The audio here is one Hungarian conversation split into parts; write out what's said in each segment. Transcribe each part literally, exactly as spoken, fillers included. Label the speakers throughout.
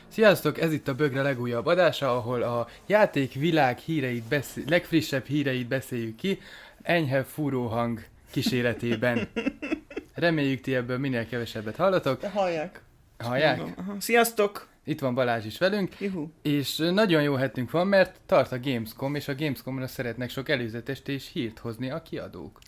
Speaker 1: Sziasztok, ez itt a Bögre legújabb adása, ahol a játék világ híreit beszél, legfrissebb híreit beszéljük ki, enyhe fúró hang kíséretében. Reméljük, ti ebből minél kevesebbet hallatok.
Speaker 2: De hallják.
Speaker 1: Hallják?
Speaker 2: Aha. Sziasztok!
Speaker 1: Itt van Balázs is velünk,
Speaker 2: Juhu.
Speaker 1: és nagyon jó hetünk van, mert tart a Gamescom, és a Gamescomra szeretnek sok előzetest és hírt hozni a kiadók.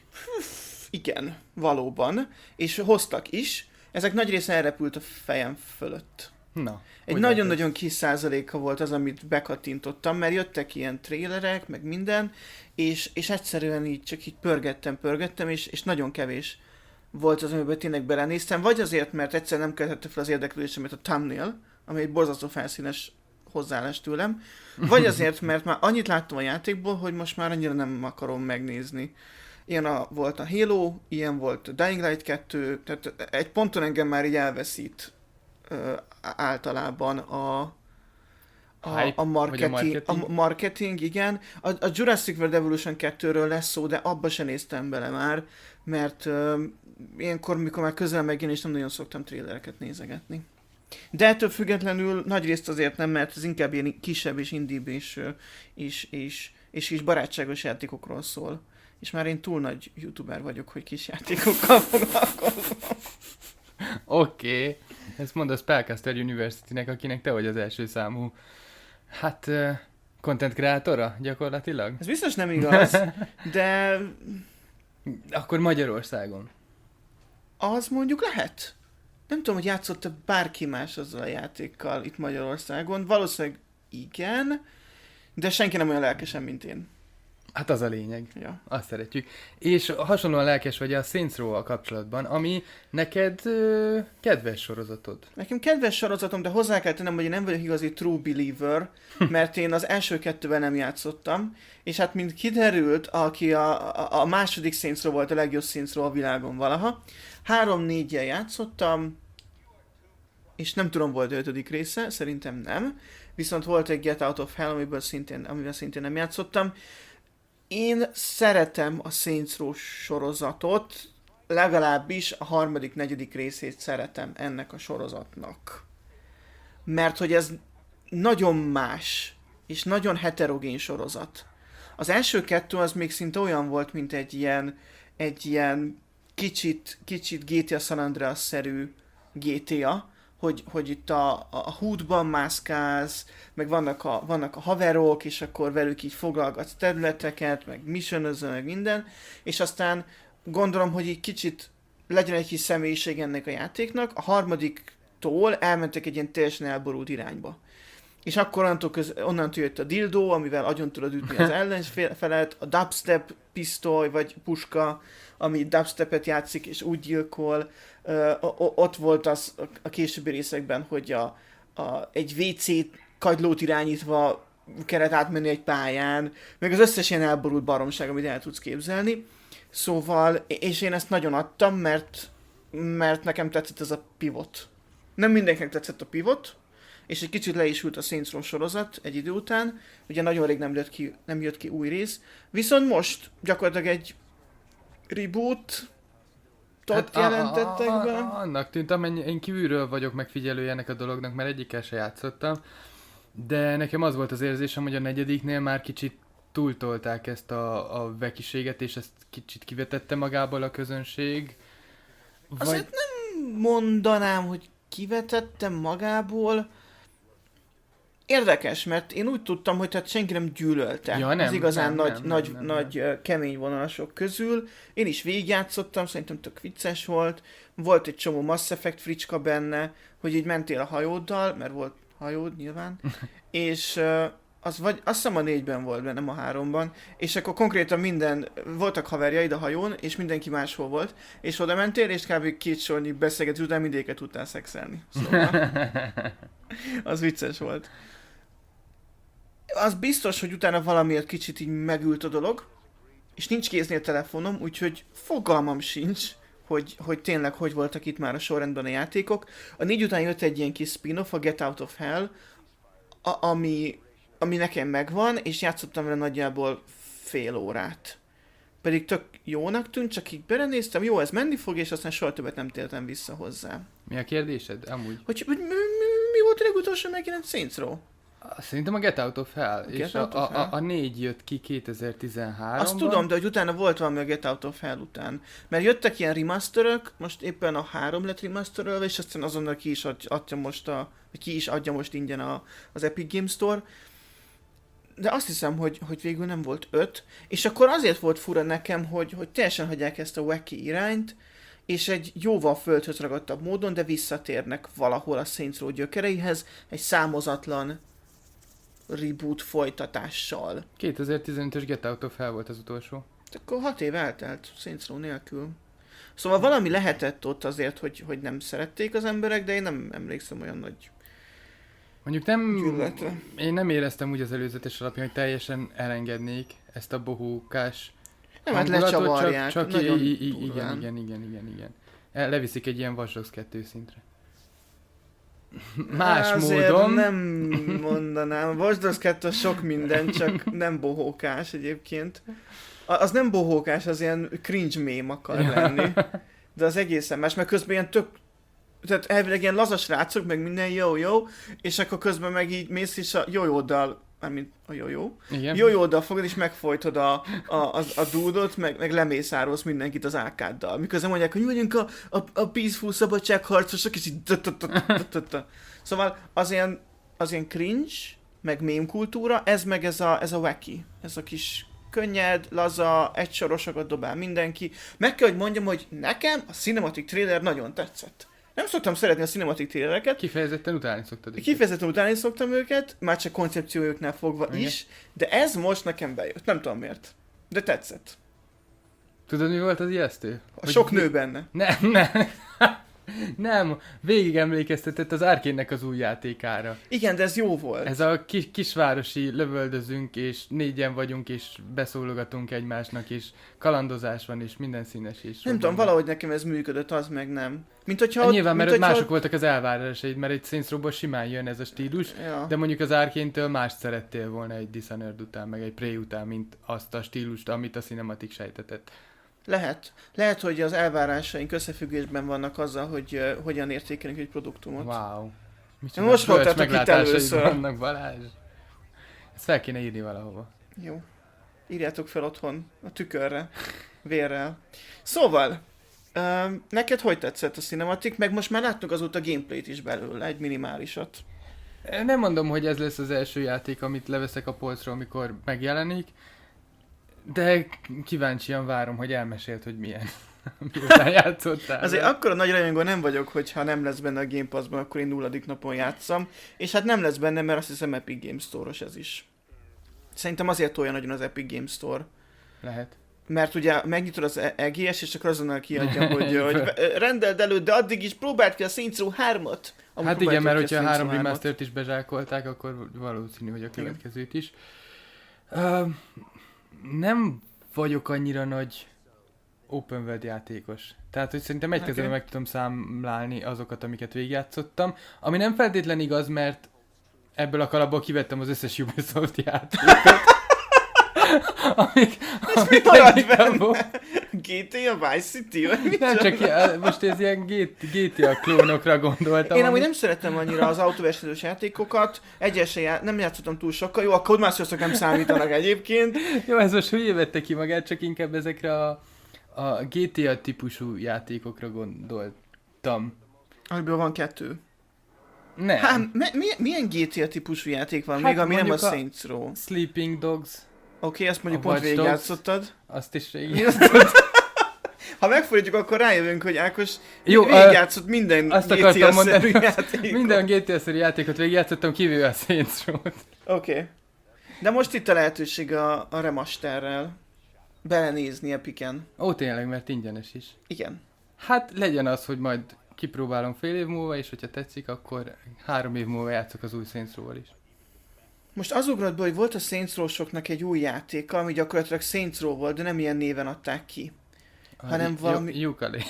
Speaker 2: Igen, valóban. És hoztak is. Ezek nagy része elrepült a fejem fölött.
Speaker 1: Na,
Speaker 2: Egy
Speaker 1: hogy
Speaker 2: nagyon-nagyon kis százaléka volt az, amit bekattintottam, mert jöttek ilyen trélerek, meg minden, és, és egyszerűen így csak így pörgettem, pörgettem, és, és nagyon kevés volt az, amiben tényleg belenéztem, vagy azért, mert egyszer nem keltette fel az érdeklődésemet a thumbnail, ami egy borzasztó felszínes hozzáállás tőlem, vagy azért, mert már annyit láttam a játékból, hogy most már annyira nem akarom megnézni. Ilyen a, volt a Halo, ilyen volt a Dying Light kettő, tehát egy ponton engem már így elveszít ö, általában a, a,
Speaker 1: Hype,
Speaker 2: a, marketing,
Speaker 1: a marketing?
Speaker 2: a marketing, igen. A, a Jurassic World Evolution kettőről lesz szó, de abba se néztem bele már, mert ö, ilyenkor, mikor már közel megjön, és nem nagyon szoktam trélereket nézegetni. De ettől függetlenül nagyrészt azért nem, mert ez inkább ilyen kisebb és indibb és, és, és, és, és barátságos játékokról szól. És már én túl nagy youtuber vagyok, hogy kis játékokkal foglalkozom.
Speaker 1: Oké, okay. Ezt mondod a Spellcaster University-nek, akinek te vagy az első számú, hát, uh, content kreatora gyakorlatilag?
Speaker 2: Ez biztos nem igaz, de
Speaker 1: Akkor Magyarországon.
Speaker 2: az mondjuk lehet. Nem tudom, hogy játszott bárki más azzal a játékkal itt Magyarországon. Valószínűleg igen, de senki nem olyan lelkesen, mint én.
Speaker 1: Hát az a lényeg.
Speaker 2: Ja.
Speaker 1: Azt szeretjük. És hasonlóan lelkes vagy a Saints Row-val kapcsolatban, ami neked ö, kedves sorozatod.
Speaker 2: Nekem kedves sorozatom, de hozzá kell tennem, hogy én nem vagyok igazi true believer, mert én az első kettőben nem játszottam, és hát mint kiderült, aki a, a, a második Saints Row volt a legjobb Saints Row a világon valaha, három-négyel játszottam, és nem tudom, volt ötödik része, szerintem nem, viszont volt egy Get Out of Hell, amiből szintén, amivel szintén nem játszottam. Én szeretem a Saints Row sorozatot, legalábbis a harmadik, negyedik részét szeretem ennek a sorozatnak. Mert hogy ez nagyon más, és nagyon heterogén sorozat. Az első kettő az még szinte olyan volt, mint egy ilyen, egy ilyen kicsit, kicsit gé té á San Andreas-szerű gé té á, hogy, hogy itt a, a húdban mászkálsz, meg vannak a, vannak a haverok, és akkor velük így foglalgatsz területeket, meg missionözöl, meg minden, és aztán gondolom, hogy így kicsit legyen egy kis személyiség ennek a játéknak, a harmadiktól elmentek egy ilyen teljesen elborult irányba. És akkor onnantól, köz, onnantól jött a dildo, amivel agyon tudod ütni az ellenfelet, a dubstep pisztoly vagy puska, ami dubstepet játszik és úgy gyilkol. Uh, ott volt az a későbbi részekben, hogy a, a, egy vé cé kagylót irányítva kellett átmenni egy pályán, meg az összes ilyen elborult baromság, amit el tudsz képzelni. Szóval, és én ezt nagyon adtam, mert, mert nekem tetszett ez a pivot. Nem mindenkinek tetszett a pivot, és egy kicsit le is ült a Saints Row sorozat egy idő után, ugye nagyon rég nem jött ki, nem jött ki új rész, viszont most gyakorlatilag egy reboot hát jelentettek
Speaker 1: a, a,
Speaker 2: be.
Speaker 1: a, annak tűnt, amennyi én kívülről vagyok megfigyelője ennek a dolognak, mert egyikkel se játszottam, de nekem az volt az érzésem, hogy a negyediknél már kicsit túltolták ezt a, a vekiséget, és ezt kicsit kivetette magából a közönség.
Speaker 2: Vagy... Azért nem mondanám, hogy kivetettem magából. Érdekes, mert én úgy tudtam, hogy tehát senki nem gyűlölte
Speaker 1: ja, nem,
Speaker 2: az igazán
Speaker 1: nem,
Speaker 2: nagy,
Speaker 1: nem,
Speaker 2: nagy,
Speaker 1: nem, nem,
Speaker 2: nagy
Speaker 1: nem.
Speaker 2: kemény vonalasok közül. Én is végigjátszottam, szerintem tök vicces volt. Volt egy csomó Mass Effect fricska benne, hogy így mentél a hajóddal, mert volt hajód nyilván, és uh, az vagy, azt hiszem a négyben volt benne, nem a háromban, és akkor konkrétan minden, voltak haverjaid a hajón, és mindenki máshol volt, és oda mentél, és kb. Két sornyi beszélgető után mindéket tudtál szexelni. Szóval az vicces volt. Az biztos, hogy utána valamiért kicsit így megült a dolog, és nincs kéznél a telefonom, úgyhogy fogalmam sincs, hogy, hogy tényleg hogy voltak itt már a sorrendben a játékok. A négy után jött egy ilyen kis spin-off, a Get Out of Hell, a, ami, ami nekem megvan, és játszottam vele nagyjából fél órát. Pedig tök jónak tűnt, csak így belenéztem, jó, ez menni fog, és aztán soha többet nem tértem vissza hozzá.
Speaker 1: Mi a kérdésed? Amúgy.
Speaker 2: Hogy, hogy mi, mi, mi volt a legutóbb utolsó megjelent Saints Row?
Speaker 1: Szerintem a Get Out of Hell,
Speaker 2: A
Speaker 1: és
Speaker 2: Get
Speaker 1: a,
Speaker 2: Out of
Speaker 1: a,
Speaker 2: Hell?
Speaker 1: a, a négy jött ki kétezer-tizenháromban.
Speaker 2: Azt tudom, de hogy utána volt valami a Get Out of Hell után. Mert jöttek ilyen remasterök, most éppen a három lett remasterölve, és aztán azonnal ki is ad- adja most a, vagy ki is adja most ingyen a, az Epic Games Store. De azt hiszem, hogy, hogy végül nem volt öt, és akkor azért volt fura nekem, hogy, hogy teljesen hagyják ezt a wacky irányt, és egy jóval földhöz ragadtabb módon, de visszatérnek valahol a Saints Row gyökereihez, egy számozatlan reboot folytatással.
Speaker 1: kétezer-tizenötös Get Out of Hell volt az utolsó.
Speaker 2: Akkor hat év eltelt Saints Row nélkül. Szóval valami lehetett ott azért, hogy, hogy nem szerették az emberek, de én nem emlékszem olyan nagy
Speaker 1: Mondjuk nem,
Speaker 2: gyűlöletre.
Speaker 1: én nem éreztem úgy az előzetes alapján, hogy teljesen elengednék ezt a bohókás
Speaker 2: Nem, hát
Speaker 1: hangulatot,
Speaker 2: lecsavarják,
Speaker 1: csak, csak
Speaker 2: nagyon
Speaker 1: i- i-
Speaker 2: durván.
Speaker 1: igen, igen, igen, igen, igen. El- Leviszik egy ilyen Watch Dogs kettő szintre. Más
Speaker 2: Azért
Speaker 1: módon.
Speaker 2: nem mondanám. Watch Dogs kettő sok minden, csak nem bohókás egyébként. A- Az nem bohókás, az ilyen cringe mém akar
Speaker 1: Ja.
Speaker 2: lenni. De az egészen más, mert közben ilyen tök... Tehát elvileg ilyen lazas rácok, meg minden jó-jó, és akkor közben meg így mész is a jó-jóddal, mármint a jó-jó,
Speaker 1: Igen.
Speaker 2: jó-jóddal fogod és megfojtod a, a, a, a dúdot, meg, meg lemészárolsz mindenkit az ákáddal. Miközben mondják, hogy mi vagyunk a, a, a peaceful szabadságharcosok, és így... Szóval az ilyen, az ilyen cringe, meg meme kultúra, ez meg ez a, ez a wacky. Ez a kis könnyed, laza, egysorosokat dobál mindenki. Meg kell, hogy mondjam, hogy nekem a cinematic trailer nagyon tetszett. Nem szoktam szeretni a cinematic trailereket,
Speaker 1: Kifejezetten utálni szoktad őket.
Speaker 2: kifejezetten utálni szoktam őket, már csak koncepciójuknál fogva
Speaker 1: Igen.
Speaker 2: is, de ez most nekem bejött. Nem tudom miért. De tetszett.
Speaker 1: Tudod, mi volt az ijesztő?
Speaker 2: A
Speaker 1: Hogy
Speaker 2: sok
Speaker 1: vi-
Speaker 2: nő benne.
Speaker 1: Nem, nem. Nem, végig emlékeztetett az Arcane-nek az új játékára.
Speaker 2: Igen, de ez jó volt.
Speaker 1: Ez a kis, kisvárosi lövöldözünk, és négyen vagyunk, és beszólogatunk egymásnak, és kalandozás van, és minden színes és
Speaker 2: Nem
Speaker 1: robban
Speaker 2: tudom,
Speaker 1: van.
Speaker 2: valahogy nekem ez működött, az meg nem. Mint hogyha...
Speaker 1: Hát nyilván, mert
Speaker 2: mint
Speaker 1: ott
Speaker 2: hogyha...
Speaker 1: mások voltak az elvárásaid, mert egy Saints Row-ból simán jön ez a stílus,
Speaker 2: Ja.
Speaker 1: de mondjuk az Arcane-től mást szerettél volna egy Dishonored után, meg egy Prey után, mint azt a stílust, amit a Cinematic sejtetett.
Speaker 2: Lehet. Lehet, hogy az elvárásaink összefüggésben vannak azzal, hogy uh, hogyan értékelünk egy produktumot.
Speaker 1: Wow.
Speaker 2: Na most
Speaker 1: bölcs
Speaker 2: hallottatok itt
Speaker 1: meglátásaid
Speaker 2: először.
Speaker 1: vannak, Balázs. Ezt fel kéne írni valahova.
Speaker 2: Jó. Írjátok fel otthon a tükörre, vérrel. Szóval, uh, neked hogy tetszett a cinematic? Meg most már láttuk azóta gameplayt is belőle, egy minimálisat.
Speaker 1: Nem mondom, hogy ez lesz az első játék, amit leveszek a polcról, amikor megjelenik, de kíváncsian várom, hogy elmesélt, hogy milyen. Miután játszottál.
Speaker 2: Azért akkora nagy rajongó nem vagyok, hogyha nem lesz benne a Game Pass-ban, akkor én nulladik napon játszom. És hát nem lesz benne, mert azt hiszem Epic Games Store-os ez is. Szerintem azért olyan nagyon az Epic Games Store.
Speaker 1: Lehet.
Speaker 2: Mert ugye megnyitod az E G S, és akkor azonnal kiadja, hogy, hogy rendeld elő, de addig is próbáld ki a Saints Row hármat. Amúgy
Speaker 1: Hát igen,
Speaker 2: próbáltuk
Speaker 1: mert
Speaker 2: ki a
Speaker 1: hogyha a
Speaker 2: Saints
Speaker 1: három
Speaker 2: Row hármat.
Speaker 1: remastert is bezsákolták, akkor valószínű, hogy a következőt is. Uh, nem vagyok annyira nagy open world játékos. Tehát, hogy szerintem egy
Speaker 2: Oké.
Speaker 1: kezemben meg tudom számlálni azokat, amiket végigjátszottam. Ami nem feltétlen igaz, mert ebből a kalapból kivettem az összes Ubisoft játékot. amik,
Speaker 2: És mi
Speaker 1: amik
Speaker 2: maradt
Speaker 1: eddig
Speaker 2: benne?
Speaker 1: abból-
Speaker 2: gé té á Vice City? Vagy mi
Speaker 1: Nem, csak ilyen- most ez ilyen gé té á klónokra gondoltam.
Speaker 2: Én amúgy
Speaker 1: ami-
Speaker 2: nem szeretem annyira az autóversenyzős játékokat, egyesen já- nem játszottam túl sokkal, jó, a Codemasters-ok nem számítanak egyébként.
Speaker 1: Jó, ez most hülyé vette ki magát, csak inkább ezekre a, a gé té á típusú játékokra gondoltam.
Speaker 2: Amiből van kettő.
Speaker 1: Nem.
Speaker 2: Hát, mi- mi- milyen gé té á típusú játék van
Speaker 1: Hát
Speaker 2: még, ami nem a
Speaker 1: mondjuk a-
Speaker 2: Saints Row? Oké,
Speaker 1: Sleeping Dogs,
Speaker 2: okay, azt mondjuk
Speaker 1: A
Speaker 2: pont
Speaker 1: Watch Dogs.
Speaker 2: végigjátszottad.
Speaker 1: azt is
Speaker 2: Mi
Speaker 1: régi.
Speaker 2: azt- Ha megfordítjuk, akkor rájövünk, hogy Ákos
Speaker 1: Jó,
Speaker 2: végigjátszott minden
Speaker 1: azt
Speaker 2: gé té
Speaker 1: akartam
Speaker 2: á-szerű
Speaker 1: mondani.
Speaker 2: játékot.
Speaker 1: Minden gé té á-szerű játékot végigjátszottam, kivéve a Saints Row-t.
Speaker 2: Oké. Okay. De most itt a lehetőség a, a remasterrel belenézni Epiken.
Speaker 1: Ó, tényleg, mert ingyenes is.
Speaker 2: Igen.
Speaker 1: Hát legyen az, hogy majd kipróbálom fél év múlva, és hogyha tetszik, akkor három év múlva játszok az új Saints Row-val is.
Speaker 2: Most az ugrott be, hogy volt a Saints Row-soknak egy új játéka, ami gyakorlatilag Saints Row volt, de nem ilyen néven adták ki. Hanem
Speaker 1: A-
Speaker 2: valami-
Speaker 1: Yu- Yooka-Laylee.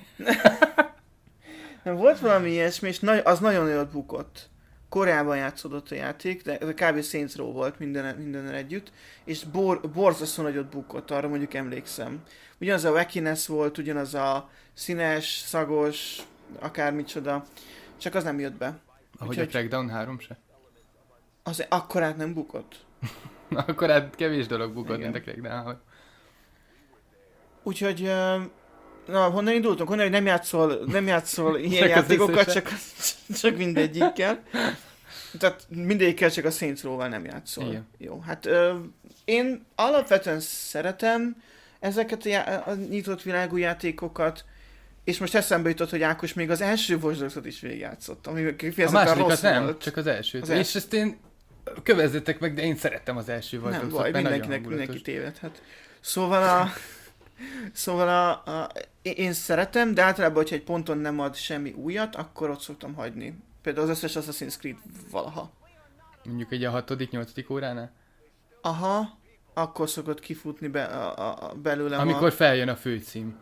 Speaker 2: Nem volt valami ilyesmi, és nagy, az nagyon nagyot bukott. Koreában játszódott a játék, de ez a kb. Saints Row volt minden, minden együtt, és bor, borzasztó nagyot bukott, arra mondjuk emlékszem. Ugyanaz a wackiness volt, ugyanaz a színes, szagos, akármicsoda, csak az nem jött be.
Speaker 1: Ahogy
Speaker 2: Úgyhogy-
Speaker 1: a Crackdown három se.
Speaker 2: Az akkorát nem bukott.
Speaker 1: Akkor hát kevés dolog bukott,
Speaker 2: Igen.
Speaker 1: mint a Crackdown.
Speaker 2: Úgyhogy, ö, na, honnan indultunk? Honnan, hogy nem játszol, nem játszol ilyen
Speaker 1: Csak az
Speaker 2: játékokat,
Speaker 1: összesen.
Speaker 2: csak, csak mindegyikkel. Tehát mindegyikkel csak a Saints Row-val nem játszol.
Speaker 1: Igen.
Speaker 2: Jó, hát ö, én alapvetően szeretem ezeket a, já- a nyitott világú játékokat, és most eszembe jutott, hogy Ákos még az első Watch Dogs-ot is végigjátszottam, ami
Speaker 1: A
Speaker 2: kifejezetten
Speaker 1: másodikat
Speaker 2: rossz
Speaker 1: nem,
Speaker 2: volt.
Speaker 1: csak az elsőt.
Speaker 2: Az
Speaker 1: És
Speaker 2: első.
Speaker 1: ezt én kövezzetek meg, de én szerettem az első Watch
Speaker 2: Nem
Speaker 1: Dogs-ot,
Speaker 2: baj,
Speaker 1: mert nagyon
Speaker 2: mindenkinek, mindenki
Speaker 1: hangulatos.
Speaker 2: tévedhet. Szóval a... Szóval a, a, én szeretem, de általában, hogyha egy ponton nem ad semmi újat, akkor ott szoktam hagyni. Például az összes Assassin's Creed valaha.
Speaker 1: Mondjuk egy a hatodik, nyolcadik óránál.
Speaker 2: Aha, akkor szokott kifutni be, a, a, a belőlem
Speaker 1: Amikor feljön a főcím.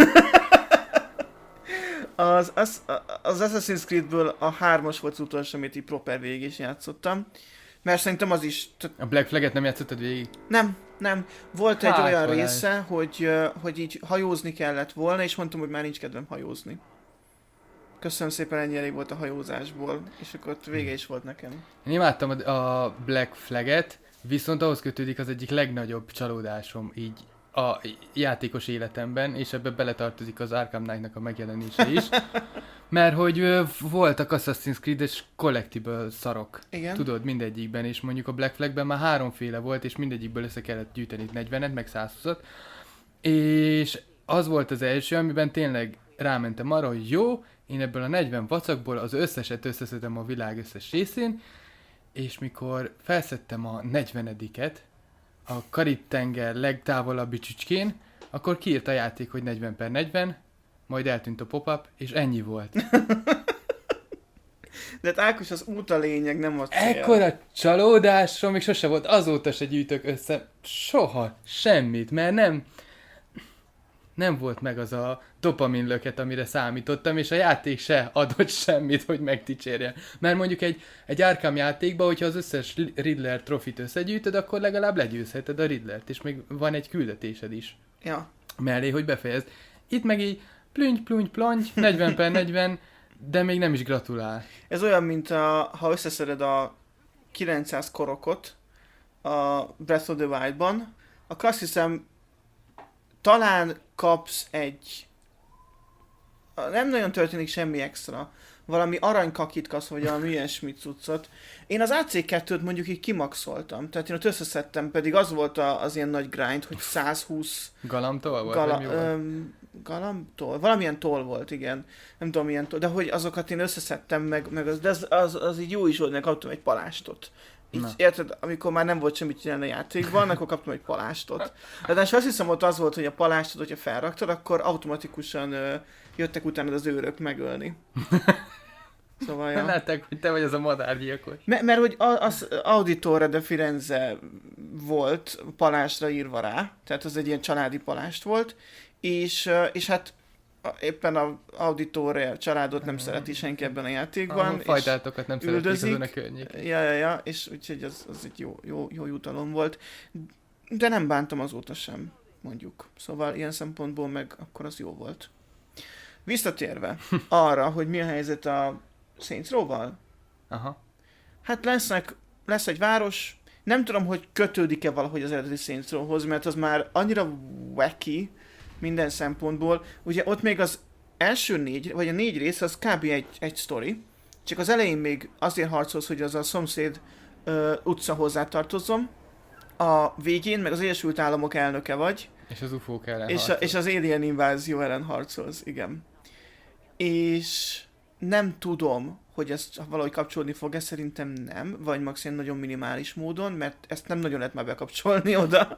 Speaker 2: a... Az, az, az Assassin's Creedből a hármas volt az utolsó, amit így proper végig is játszottam. Mert szerintem az is... t-
Speaker 1: A Black Flag-et nem játszottad végig?
Speaker 2: Nem, nem. Volt egy
Speaker 1: Hát,
Speaker 2: olyan
Speaker 1: Balázs.
Speaker 2: része, hogy, ö, hogy így hajózni kellett volna, és mondtam, hogy már nincs kedvem hajózni. Köszönöm szépen, ennyi elég volt a hajózásból, és akkor ott vége is volt nekem.
Speaker 1: Én imádtam a- a Black Flag-et, viszont ahhoz kötődik az egyik legnagyobb csalódásom így a játékos életemben, és ebbe beletartozik az Arkham Knight-nak a megjelenése is. Mert hogy ö, voltak Assassin's Creed-es collectible szarok.
Speaker 2: Igen.
Speaker 1: Tudod, mindegyikben, és mondjuk a Black Flagben már háromféle volt, és mindegyikből össze kellett gyűjteni negyvenet, meg százhúszat. És az volt az első, amiben tényleg rámentem arra, hogy jó, én ebből a negyven vacakból az összeset összeszedem a világ összes részén, és mikor felszettem a negyvenediket a Karib-tenger legtávolabbi csücskén, akkor kiírt a játék, hogy negyven per negyven, majd eltűnt a pop-up, és ennyi volt.
Speaker 2: De hát Ákos, az út a lényeg, nem a cél.
Speaker 1: Ekkora csalódásom, még sose volt, azóta se gyűjtök össze soha semmit, mert nem nem volt meg az a dopamin löket, amire számítottam, és a játék se adott semmit, hogy megdicsérjen. Mert mondjuk egy, egy Arkham játékban, hogyha az összes Riddler trofit összegyűjtöd, akkor legalább legyőzheted a Riddlert, és még van egy küldetésed is
Speaker 2: Ja.
Speaker 1: mellé, hogy befejezd. Itt meg így plünty, plünty, plonty, negyven per negyven, de még nem is gratulál.
Speaker 2: Ez olyan, mint a, ha összeszeded a kilencszáz korokot a Breath of the Wild-ban, akkor azt hiszem, talán kapsz egy... Nem nagyon történik semmi extra. Valami aranykakit kapsz, vagy valami ilyesmit cuccot. Én az á cé kettőt mondjuk így kimaxoltam. Tehát én ott összeszedtem, pedig az volt a, az ilyen nagy grind, hogy százhúsz
Speaker 1: Galamtól volt?
Speaker 2: Gala,
Speaker 1: vagy mi volt?
Speaker 2: öm, galamtól? Valamilyen toll volt, igen. Nem tudom milyen toll, de hogy azokat én összeszedtem meg, meg az, de az, az, az így jó is volt, mert kaptam egy palástot. Így,
Speaker 1: Na.
Speaker 2: érted, amikor már nem volt semmit csinálni a játékban, akkor kaptam egy palástot. De azt hiszem, ott az volt, hogy a palástot, hogyha felraktad, akkor automatikusan ö, jöttek utána az őrök megölni. Szóval, ja.
Speaker 1: Látták, hogy te vagy az a madárgyilkos.
Speaker 2: M- mert hogy a- az Auditore de Firenze volt palásra írva rá, tehát az egy ilyen családi palást volt, és, ö, és hát a- éppen a Auditore családot nem szereti senki ebben a játékban.
Speaker 1: A
Speaker 2: és-
Speaker 1: fajtátokat nem szeretik
Speaker 2: üldözik.
Speaker 1: azon a környéken.
Speaker 2: Ja, ja, ja, és úgyhogy az, az egy jó, jó, jó jutalom volt. De nem bántam azóta sem, mondjuk. Szóval ilyen szempontból meg akkor az jó volt. Visszatérve arra, hogy mi a helyzet a Saints Row-val.
Speaker 1: Aha.
Speaker 2: Hát lesznek, lesz egy város, nem tudom, hogy kötődik-e valahogy az eredeti Saints Row-hoz, mert az már annyira wacky minden szempontból. Ugye ott még az első négy, vagy a négy rész, az kb. egy, egy sztori, csak az elején még azért harcolsz, hogy az a szomszéd ö, utca hozzátartozom, a végén meg az Egyesült Államok elnöke vagy,
Speaker 1: És az ufók ellen
Speaker 2: és, a,
Speaker 1: harcol.
Speaker 2: és az alien invázió ellen harcolsz, igen. És nem tudom, hogy ezt valahogy kapcsolni fog-e, szerintem nem, vagy maximum nagyon minimális módon, mert ezt nem nagyon lehet már bekapcsolni oda.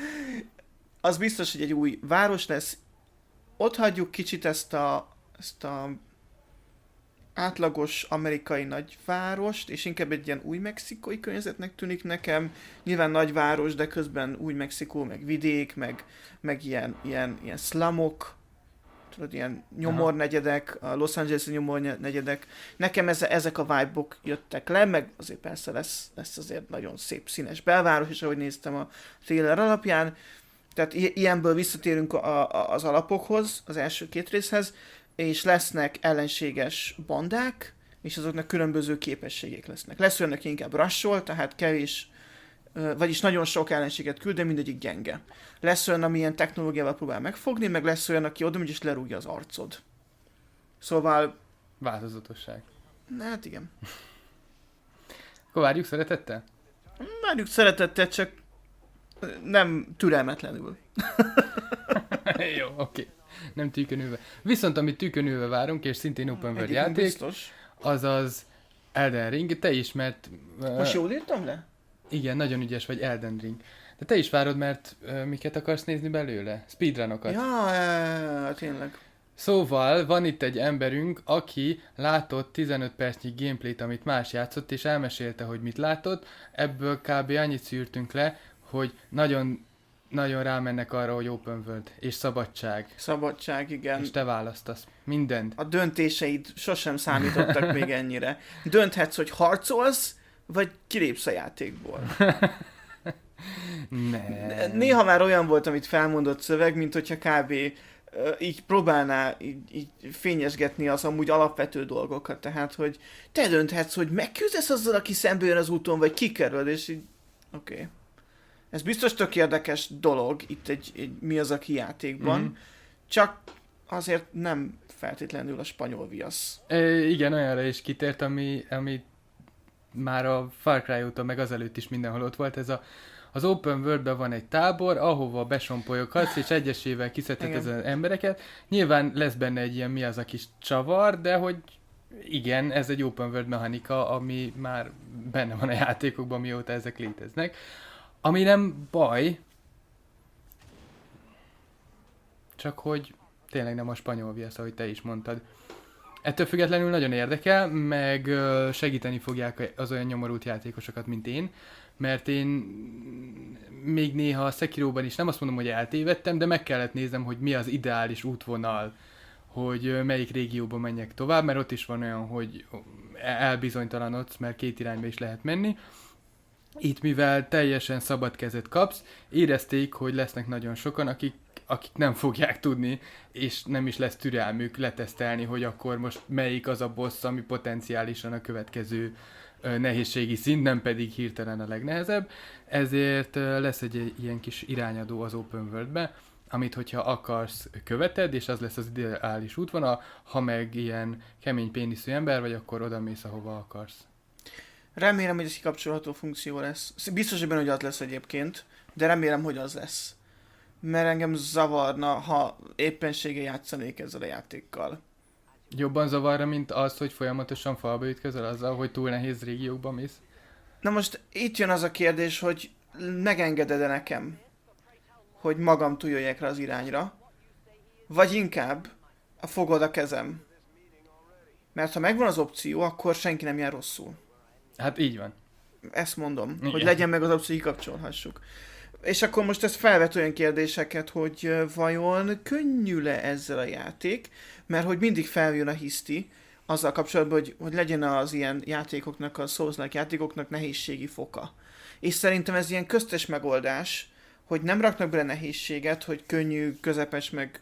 Speaker 2: Az biztos, hogy egy új város lesz. Ott hagyjuk kicsit ezt a, ezt a átlagos amerikai nagyvárost, és inkább egy ilyen új mexikói környezetnek tűnik nekem. Nyilván nagyváros, de közben új Mexikó, meg vidék, meg, meg ilyen, ilyen, ilyen slumok, tudod, ilyen nyomornegyedek, a Los Angeles-i nyomornegyedek. Nekem eze, ezek a vibe-ok jöttek le, meg azért persze lesz, lesz azért nagyon szép színes belváros, és ahogy néztem a trailer alapján, tehát i- ilyenből visszatérünk a, a, az alapokhoz, az első két részhez, és lesznek ellenséges bandák, és azoknak különböző képességek lesznek. Lesz olyan, aki inkább rushol, tehát kevés, vagyis nagyon sok ellenséget küld, de mindegyik gyenge. Lesz olyan, ami ilyen technológiával próbál megfogni, meg lesz olyan, aki oda megy és lerúgja az arcod. Szóval...
Speaker 1: Változatosság.
Speaker 2: Hát igen.
Speaker 1: Akkor várjuk szeretettel?
Speaker 2: Várjuk szeretettel, csak nem türelmetlenül.
Speaker 1: Jó, oké. Okay. Nem tűkönülve. Viszont amit tűkönülve várunk, és szintén open world
Speaker 2: Egyébként
Speaker 1: játék,
Speaker 2: biztos.
Speaker 1: azaz Elden Ring. Te is, mert... Uh,
Speaker 2: Most jól írtam le?
Speaker 1: Igen, nagyon ügyes vagy, Elden Ring. De te is várod, mert uh, miket akarsz nézni belőle? Speedrunokat.
Speaker 2: Ja, ja, tényleg.
Speaker 1: Szóval van itt egy emberünk, aki látott tizenöt percnyi gameplayt, amit más játszott, és elmesélte, hogy mit látott. Ebből kb. Annyit szűrtünk le, hogy nagyon, nagyon rámennek arra, hogy open world, és szabadság.
Speaker 2: Szabadság, igen.
Speaker 1: És te választasz mindent.
Speaker 2: A döntéseid sosem számítottak még ennyire. Dönthetsz, hogy harcolsz, vagy kilépsz a játékból.
Speaker 1: Ne.
Speaker 2: Néha már olyan volt, amit felmondott szöveg, mint hogyha kb. Így próbálná így, így fényesgetni az amúgy alapvető dolgokat. Tehát, hogy te dönthetsz, hogy megküzdesz azzal, aki szembe jön az úton, vagy kikerül, és így oké. Okay. Ez biztos tök érdekes dolog itt egy, egy mi az, aki játékban, mm-hmm. csak azért nem feltétlenül a spanyol viasz.
Speaker 1: E, igen, olyanra is kitért, ami, ami már a Far Cry óta, meg azelőtt is mindenhol ott volt, ez a az open worldben van egy tábor, ahova besompolyoghatsz, és egyesével kiszedheted az embereket. Nyilván lesz benne egy ilyen mi az a kis csavar, de hogy igen, ez egy open world mechanika, ami már benne van a játékokban, mióta ezek léteznek. Ami nem baj, csak hogy tényleg nem a spanyol viasz, ahogy te is mondtad. Ettől függetlenül nagyon érdekel, meg segíteni fogják az olyan nyomorult játékosokat, mint én, mert én még néha a Sekiroban is nem azt mondom, hogy eltévedtem, de meg kellett néznem, hogy mi az ideális útvonal, hogy melyik régióba menjek tovább, mert ott is van olyan, hogy elbizonytalanodsz, mert két irányba is lehet menni. Itt, mivel teljesen szabad kezet kapsz, érezték, hogy lesznek nagyon sokan, akik, akik nem fogják tudni, és nem is lesz türelmük letesztelni, hogy akkor most melyik az a boss, ami potenciálisan a következő nehézségi szint, nem pedig hirtelen a legnehezebb, ezért lesz egy ilyen kis irányadó az open worldbe, amit hogyha akarsz, követed, és az lesz az ideális útvonal, ha meg ilyen kemény péniszű ember vagy, akkor oda mész, ahova akarsz.
Speaker 2: Remélem, hogy ez kikapcsolható funkció lesz. Biztos, hogy benne, hogy az lesz egyébként, de remélem, hogy az lesz. Mert engem zavarna, ha éppenséggel játszanék ezzel a játékkal.
Speaker 1: Jobban zavarra, mint az, hogy folyamatosan falba ütközel azzal, hogy túl nehéz régiókba mész?
Speaker 2: Na most itt jön az a kérdés, hogy megengeded-e nekem, hogy magam túljöjjek rá az irányra, vagy inkább a fogod a kezem. Mert ha megvan az opció, akkor senki nem jár rosszul.
Speaker 1: Hát így van.
Speaker 2: Ezt mondom,
Speaker 1: igen.
Speaker 2: Hogy legyen meg az opció, hogy kikapcsolhassuk. És akkor most ez felvet olyan kérdéseket, hogy vajon könnyű-e ezzel a játék, mert hogy mindig feljön a hiszti azzal kapcsolatban, hogy, hogy legyen az ilyen játékoknak, a Souls-like játékoknak nehézségi foka. És szerintem ez ilyen köztes megoldás, hogy nem raknak bele nehézséget, hogy könnyű, közepes, meg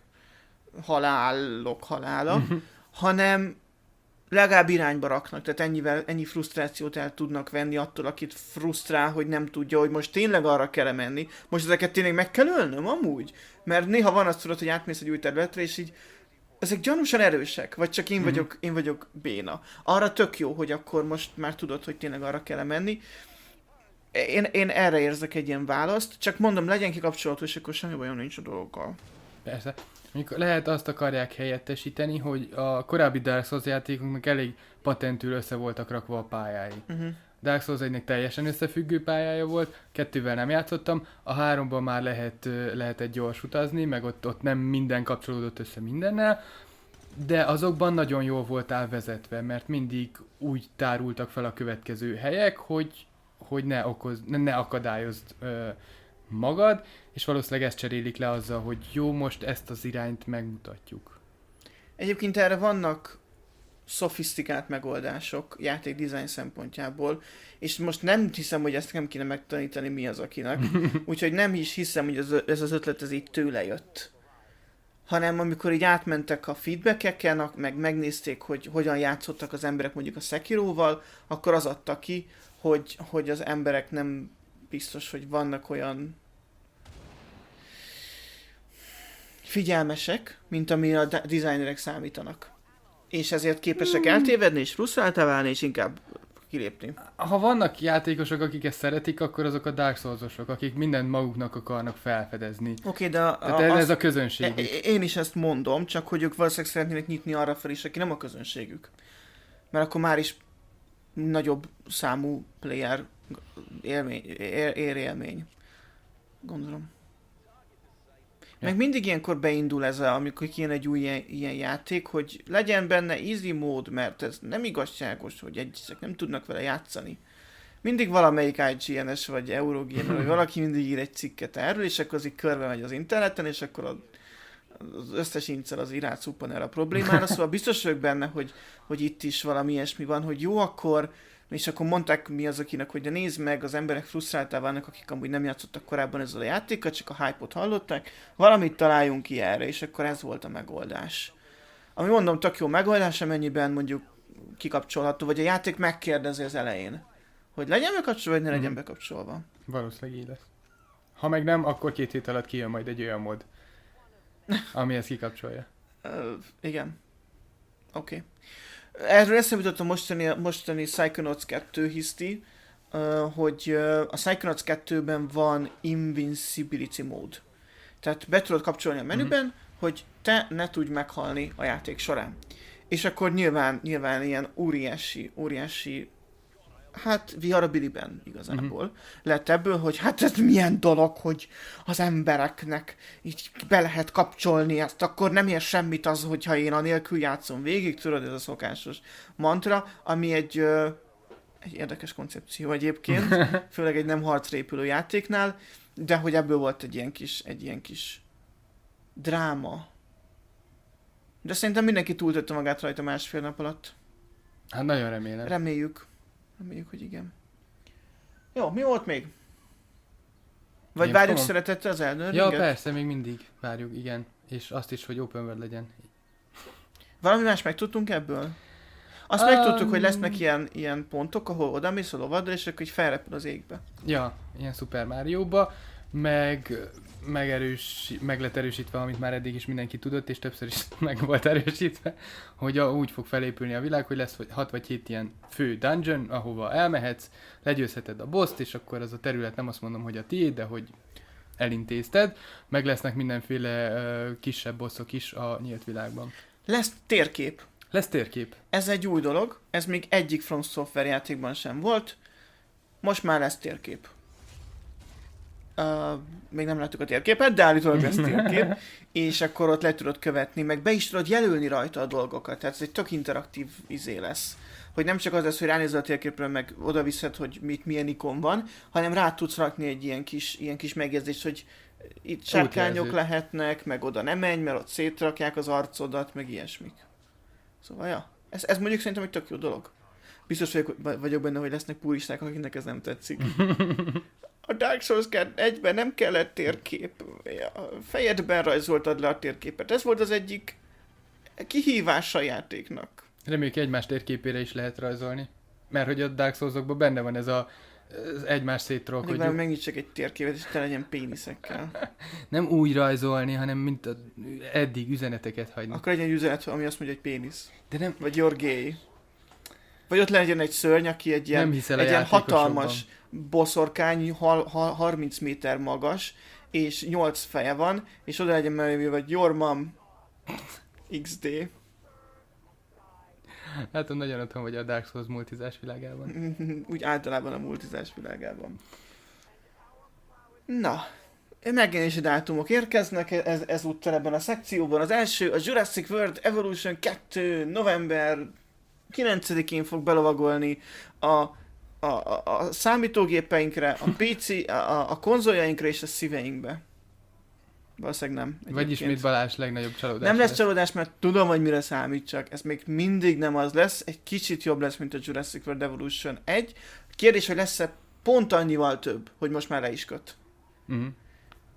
Speaker 2: halálok halála, hanem legalább irányba raknak, tehát ennyivel, ennyi frusztrációt el tudnak venni attól, akit frusztrál, hogy nem tudja, hogy most tényleg arra kell menni. Most ezeket tényleg meg kell ölnöm amúgy? Mert néha van azt tudod, hogy átmész egy új területre, és így ezek gyanúsan erősek, vagy csak én mm-hmm. vagyok, én vagyok béna. Arra tök jó, hogy akkor most már tudod, hogy tényleg arra kell menni. Én, én erre érzek egy ilyen választ, csak mondom, legyen kikapcsolható, és akkor semmi bajom nincs a dolgokkal.
Speaker 1: Persze. Mondjuk lehet azt akarják helyettesíteni, hogy a korábbi Dark Souls játékoknak elég patentül össze voltak rakva a pályái. Uh-huh. Dark Souls egynek teljesen összefüggő pályája volt, kettővel nem játszottam, a háromban már lehet, lehetett gyors utazni, meg ott, ott nem minden kapcsolódott össze mindennel, de azokban nagyon jól voltál vezetve, mert mindig úgy tárultak fel a következő helyek, hogy, hogy ne, okoz, ne, ne akadályozd ö, magad, és valószínűleg ezt cserélik le azzal, hogy jó, most ezt az irányt megmutatjuk.
Speaker 2: Egyébként erre vannak szofisztikált megoldások játék design szempontjából, és most nem hiszem, hogy ezt nem kéne megtanítani mi az akinek, úgyhogy nem is hiszem, hogy ez, ez az ötlet ez így tőle jött. hanem amikor így átmentek a feedbackeken, meg megnézték, hogy hogyan játszottak az emberek mondjuk a Sekiroval, akkor az adta ki, hogy, hogy az emberek nem biztos, hogy vannak olyan figyelmesek, mint amire a designerek számítanak. És ezért képesek eltévedni, és frusztráltá válni, és inkább kilépni.
Speaker 1: Ha vannak játékosok, akik ezt szeretik, akkor azok a Dark Souls-osok, akik mindent maguknak akarnak felfedezni.
Speaker 2: Oké, okay, de a,
Speaker 1: Tehát
Speaker 2: a,
Speaker 1: ez
Speaker 2: az,
Speaker 1: a közönség.
Speaker 2: Én is ezt mondom, csak hogy ők valószínűleg szeretnének nyitni arra fel is, aki nem a közönségük. Mert akkor már is nagyobb számú player élmény, ér, ér élmény. Gondolom. Ja. Meg mindig ilyenkor beindul ez, a, amikor kijön egy új ilyen, ilyen játék, hogy legyen benne easy mód, mert ez nem igazságos, hogy egyesek nem tudnak vele játszani. Mindig valamelyik I G N es vagy Eurogamer, vagy valaki mindig ír egy cikket erről, és akkor az így körbe megy az interneten, és akkor a, az összes incel az irát szuppan el a problémára, szóval biztos vagyok benne, hogy, hogy itt is valami ilyesmi van, hogy jó, akkor és akkor mondták mi az akinek, hogy de nézd meg, az emberek frusztráltá válnak, akik amúgy nem játszottak korábban ezzel a játékkal, csak a hype-ot hallották, valamit találjunk ki erre, és akkor ez volt a megoldás. Ami mondom, tök jó megoldás, amennyiben mondjuk kikapcsolható, vagy a játék megkérdezi az elején, hogy legyen bekapcsolva, vagy ne legyen bekapcsolva.
Speaker 1: Valószínűleg így lesz. Ha meg nem, akkor két hét alatt kijön majd egy olyan mod, ami ezt kikapcsolja.
Speaker 2: Uh, igen. Oké. Okay. Erről eszembe jutott a mostani, mostani Psychonauts kettő hiszti, uh, hogy uh, a Psychonauts kettőben van Invincibility mód. Tehát be tudod kapcsolni a menüben, mm-hmm. hogy te ne tudj meghalni a játék során. És akkor nyilván, nyilván ilyen óriási, óriási, hát viharabiliben igazából mm-hmm. lett ebből, hogy hát ez milyen dolog, hogy az embereknek így be lehet kapcsolni ezt, akkor nem ér semmit az, hogyha én anélkül játszom végig, tudod, ez a szokásos mantra, ami egy, ö, egy érdekes koncepció egyébként, főleg egy nem harcra épülő játéknál, de hogy ebből volt egy ilyen kis, egy ilyen kis dráma. De szerintem mindenki túltötte magát rajta másfél nap alatt.
Speaker 1: Hát nagyon remélem.
Speaker 2: Reméljük. Reméljük, hogy igen. Jó, mi volt még? Vagy
Speaker 1: Én
Speaker 2: várjuk
Speaker 1: fogom.
Speaker 2: szeretettel az Elden
Speaker 1: Ja,
Speaker 2: Ringet?
Speaker 1: persze, még mindig várjuk, igen. És azt is, hogy open world legyen.
Speaker 2: Valami más megtudtunk ebből? Azt
Speaker 1: Um...
Speaker 2: megtudtuk, hogy lesznek ilyen, ilyen pontok, ahol odamész a lovaddal, és akkor így felrepül az égbe.
Speaker 1: Ja, ilyen Super Mario-ba, meg, megerős, meg lett erősítve, amit már eddig is mindenki tudott, és többször is meg volt erősítve, hogy a, úgy fog felépülni a világ, hogy lesz hat vagy hét ilyen fő dungeon, ahova elmehetsz, legyőzheted a bosst, és akkor az a terület nem azt mondom, hogy a tiéd, de hogy elintézted, meg lesznek mindenféle uh, kisebb bosszok is a nyílt világban.
Speaker 2: Lesz térkép.
Speaker 1: Lesz térkép.
Speaker 2: Ez egy új dolog, ez még egyik From Software játékban sem volt, most már lesz térkép. Uh, még nem láttuk a térképet, de állítólag lesz térkép, és akkor ott le tudod követni, meg be is tudod jelölni rajta a dolgokat, tehát ez egy tök interaktív izé lesz. Hogy nem csak az lesz, hogy ránézel a térképről, meg oda viszed, hogy mit, milyen ikon van, hanem rá tudsz rakni egy ilyen kis, ilyen kis megjegyzést, hogy itt sárkányok lehetnek, meg oda nem menj, mert ott szétrakják az arcodat, meg ilyesmik. Szóval, ja, ez, ez mondjuk szerintem egy tök jó dolog. Biztos vagyok, vagyok benne, hogy lesznek puristák, akiknek ez nem tetszik. A Dark Souls egyben nem kellett térkép. A fejedben rajzoltad le a térképet. Ez volt az egyik kihívása a játéknak.
Speaker 1: Reméljük egymás térképére is lehet rajzolni. Mert hogy a Dark Souls-okban benne van ez a az egymás széttroll, hogy...
Speaker 2: Hogy megnyitsak egy térképet, és te legyen péniszekkel.
Speaker 1: Nem úgy rajzolni, hanem mint a, eddig üzeneteket hagyni.
Speaker 2: Akkor legyen egy üzenet, ami azt mondja, hogy pénisz.
Speaker 1: De nem...
Speaker 2: Vagy you're gay. Vagy ott legyen egy szörny, aki egy ilyen, egy ilyen hatalmas boszorkány, hal, hal, harminc méter magas, és nyolc feje van, és oda legyen mellé, vagy your mom iksz dé.
Speaker 1: Hát nagyon otthon vagy a Dark Souls multizás világában.
Speaker 2: Úgy általában a multizás világában. Na, megjelenési dátumok érkeznek ez, ezúttal ebben a szekcióban. Az első, a Jurassic World Evolution kettő november kilencedikén fog belovagolni a, a, a, a számítógépeinkre, a pé cé, a, a konzoljainkra és a szíveinkbe. Valószínűleg nem. Egyébként.
Speaker 1: Vagy ismét Balázs legnagyobb csalódás.
Speaker 2: Nem lesz, lesz csalódás, mert tudom, hogy mire számít, csak ez még mindig nem az lesz. Egy kicsit jobb lesz, mint a Jurassic World Evolution egy. Kérdés, hogy lesz-e pont annyival több, hogy most már le is köt.
Speaker 1: Uh-huh.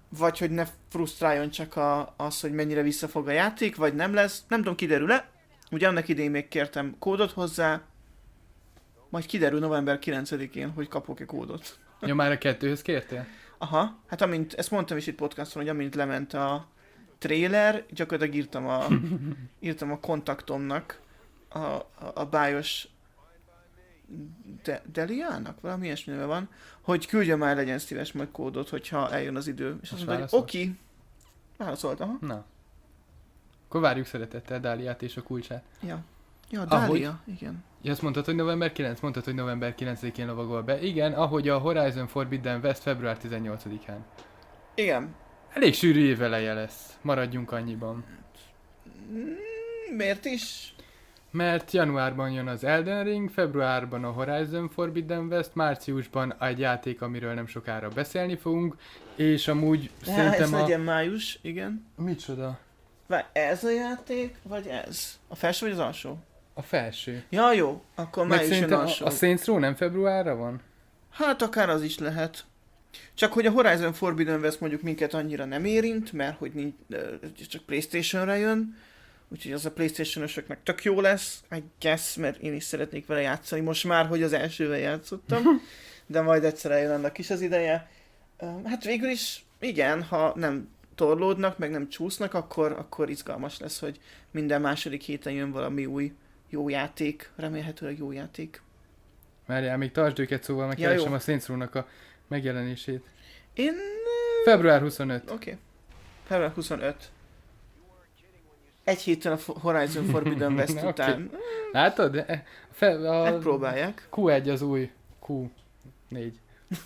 Speaker 2: vagy hogy ne frusztráljon csak a, az, hogy mennyire visszafog a játék, vagy nem lesz. Nem tudom, kiderül-e. Ugye annak idején még kértem kódot hozzá, majd kiderül november kilencedikén, hogy kapok-e kódot.
Speaker 1: Ja, már a kettőhöz kértél?
Speaker 2: Aha, hát amint, ezt mondtam is itt podcaston, hogy amint lement a trailer, gyakorlatilag írtam a, írtam a kontaktomnak, a, a, a bájos De- Deliának, valami ilyesmi neve van, hogy küldje már, legyen szíves majd kódot, hogyha eljön az idő. És azt mondta, hogy
Speaker 1: válaszolt?
Speaker 2: oké. Válaszoltam, ha?
Speaker 1: Na. Akkor várjuk szeretettel Dáliát és a kulcsát.
Speaker 2: Ja. Ja,
Speaker 1: Ahogy-
Speaker 2: Dália, igen.
Speaker 1: Ja, azt mondtad, hogy november kilencedike, mondtad, hogy november kilencedikén lovagol be. Igen, ahogy a Horizon Forbidden West február tizennyolcadikán.
Speaker 2: Igen.
Speaker 1: Elég sűrű éveleje lesz. Maradjunk annyiban.
Speaker 2: Mm, miért is?
Speaker 1: Mert januárban jön az Elden Ring, februárban a Horizon Forbidden West, márciusban egy játék, amiről nem sokára beszélni fogunk, és amúgy
Speaker 2: Ja, ez
Speaker 1: szerintem a...
Speaker 2: legyen május, igen.
Speaker 1: Micsoda?
Speaker 2: Várj, ez a játék, vagy ez? A felső vagy az alsó?
Speaker 1: A felső.
Speaker 2: Ja, jó, akkor
Speaker 1: Meg
Speaker 2: május jön
Speaker 1: szerintem a,
Speaker 2: alsó.
Speaker 1: a Saints Row nem februárra van?
Speaker 2: Hát akár az is lehet. Csak hogy a Horizon Forbidden West mondjuk minket annyira nem érint, mert hogy nincs, ö, csak PlayStation-re jön, úgyhogy az a PlayStation-ösöknek tök jó lesz, I guess, mert én is szeretnék vele játszani, most már, hogy az elsővel játszottam, de majd egyszer eljön annak is az ideje. Ö, Hát végül is, igen, ha nem torlódnak, meg nem csúsznak, akkor, akkor izgalmas lesz, hogy minden második héten jön valami új jó játék, remélhetőleg jó játék.
Speaker 1: Várjál, még tartsd őket, szóval
Speaker 2: Ja,
Speaker 1: megkeresem
Speaker 2: jó.
Speaker 1: a Saints Row-nak a megjelenését.
Speaker 2: Én...
Speaker 1: február huszonötödike.
Speaker 2: Oké. Okay. február huszonötödike. Egy héten a Fo- Horizon Forbidden West
Speaker 1: Oké.
Speaker 2: után.
Speaker 1: Látod? E- Fe, a
Speaker 2: Megpróbálják.
Speaker 1: kú egy az új kú négy.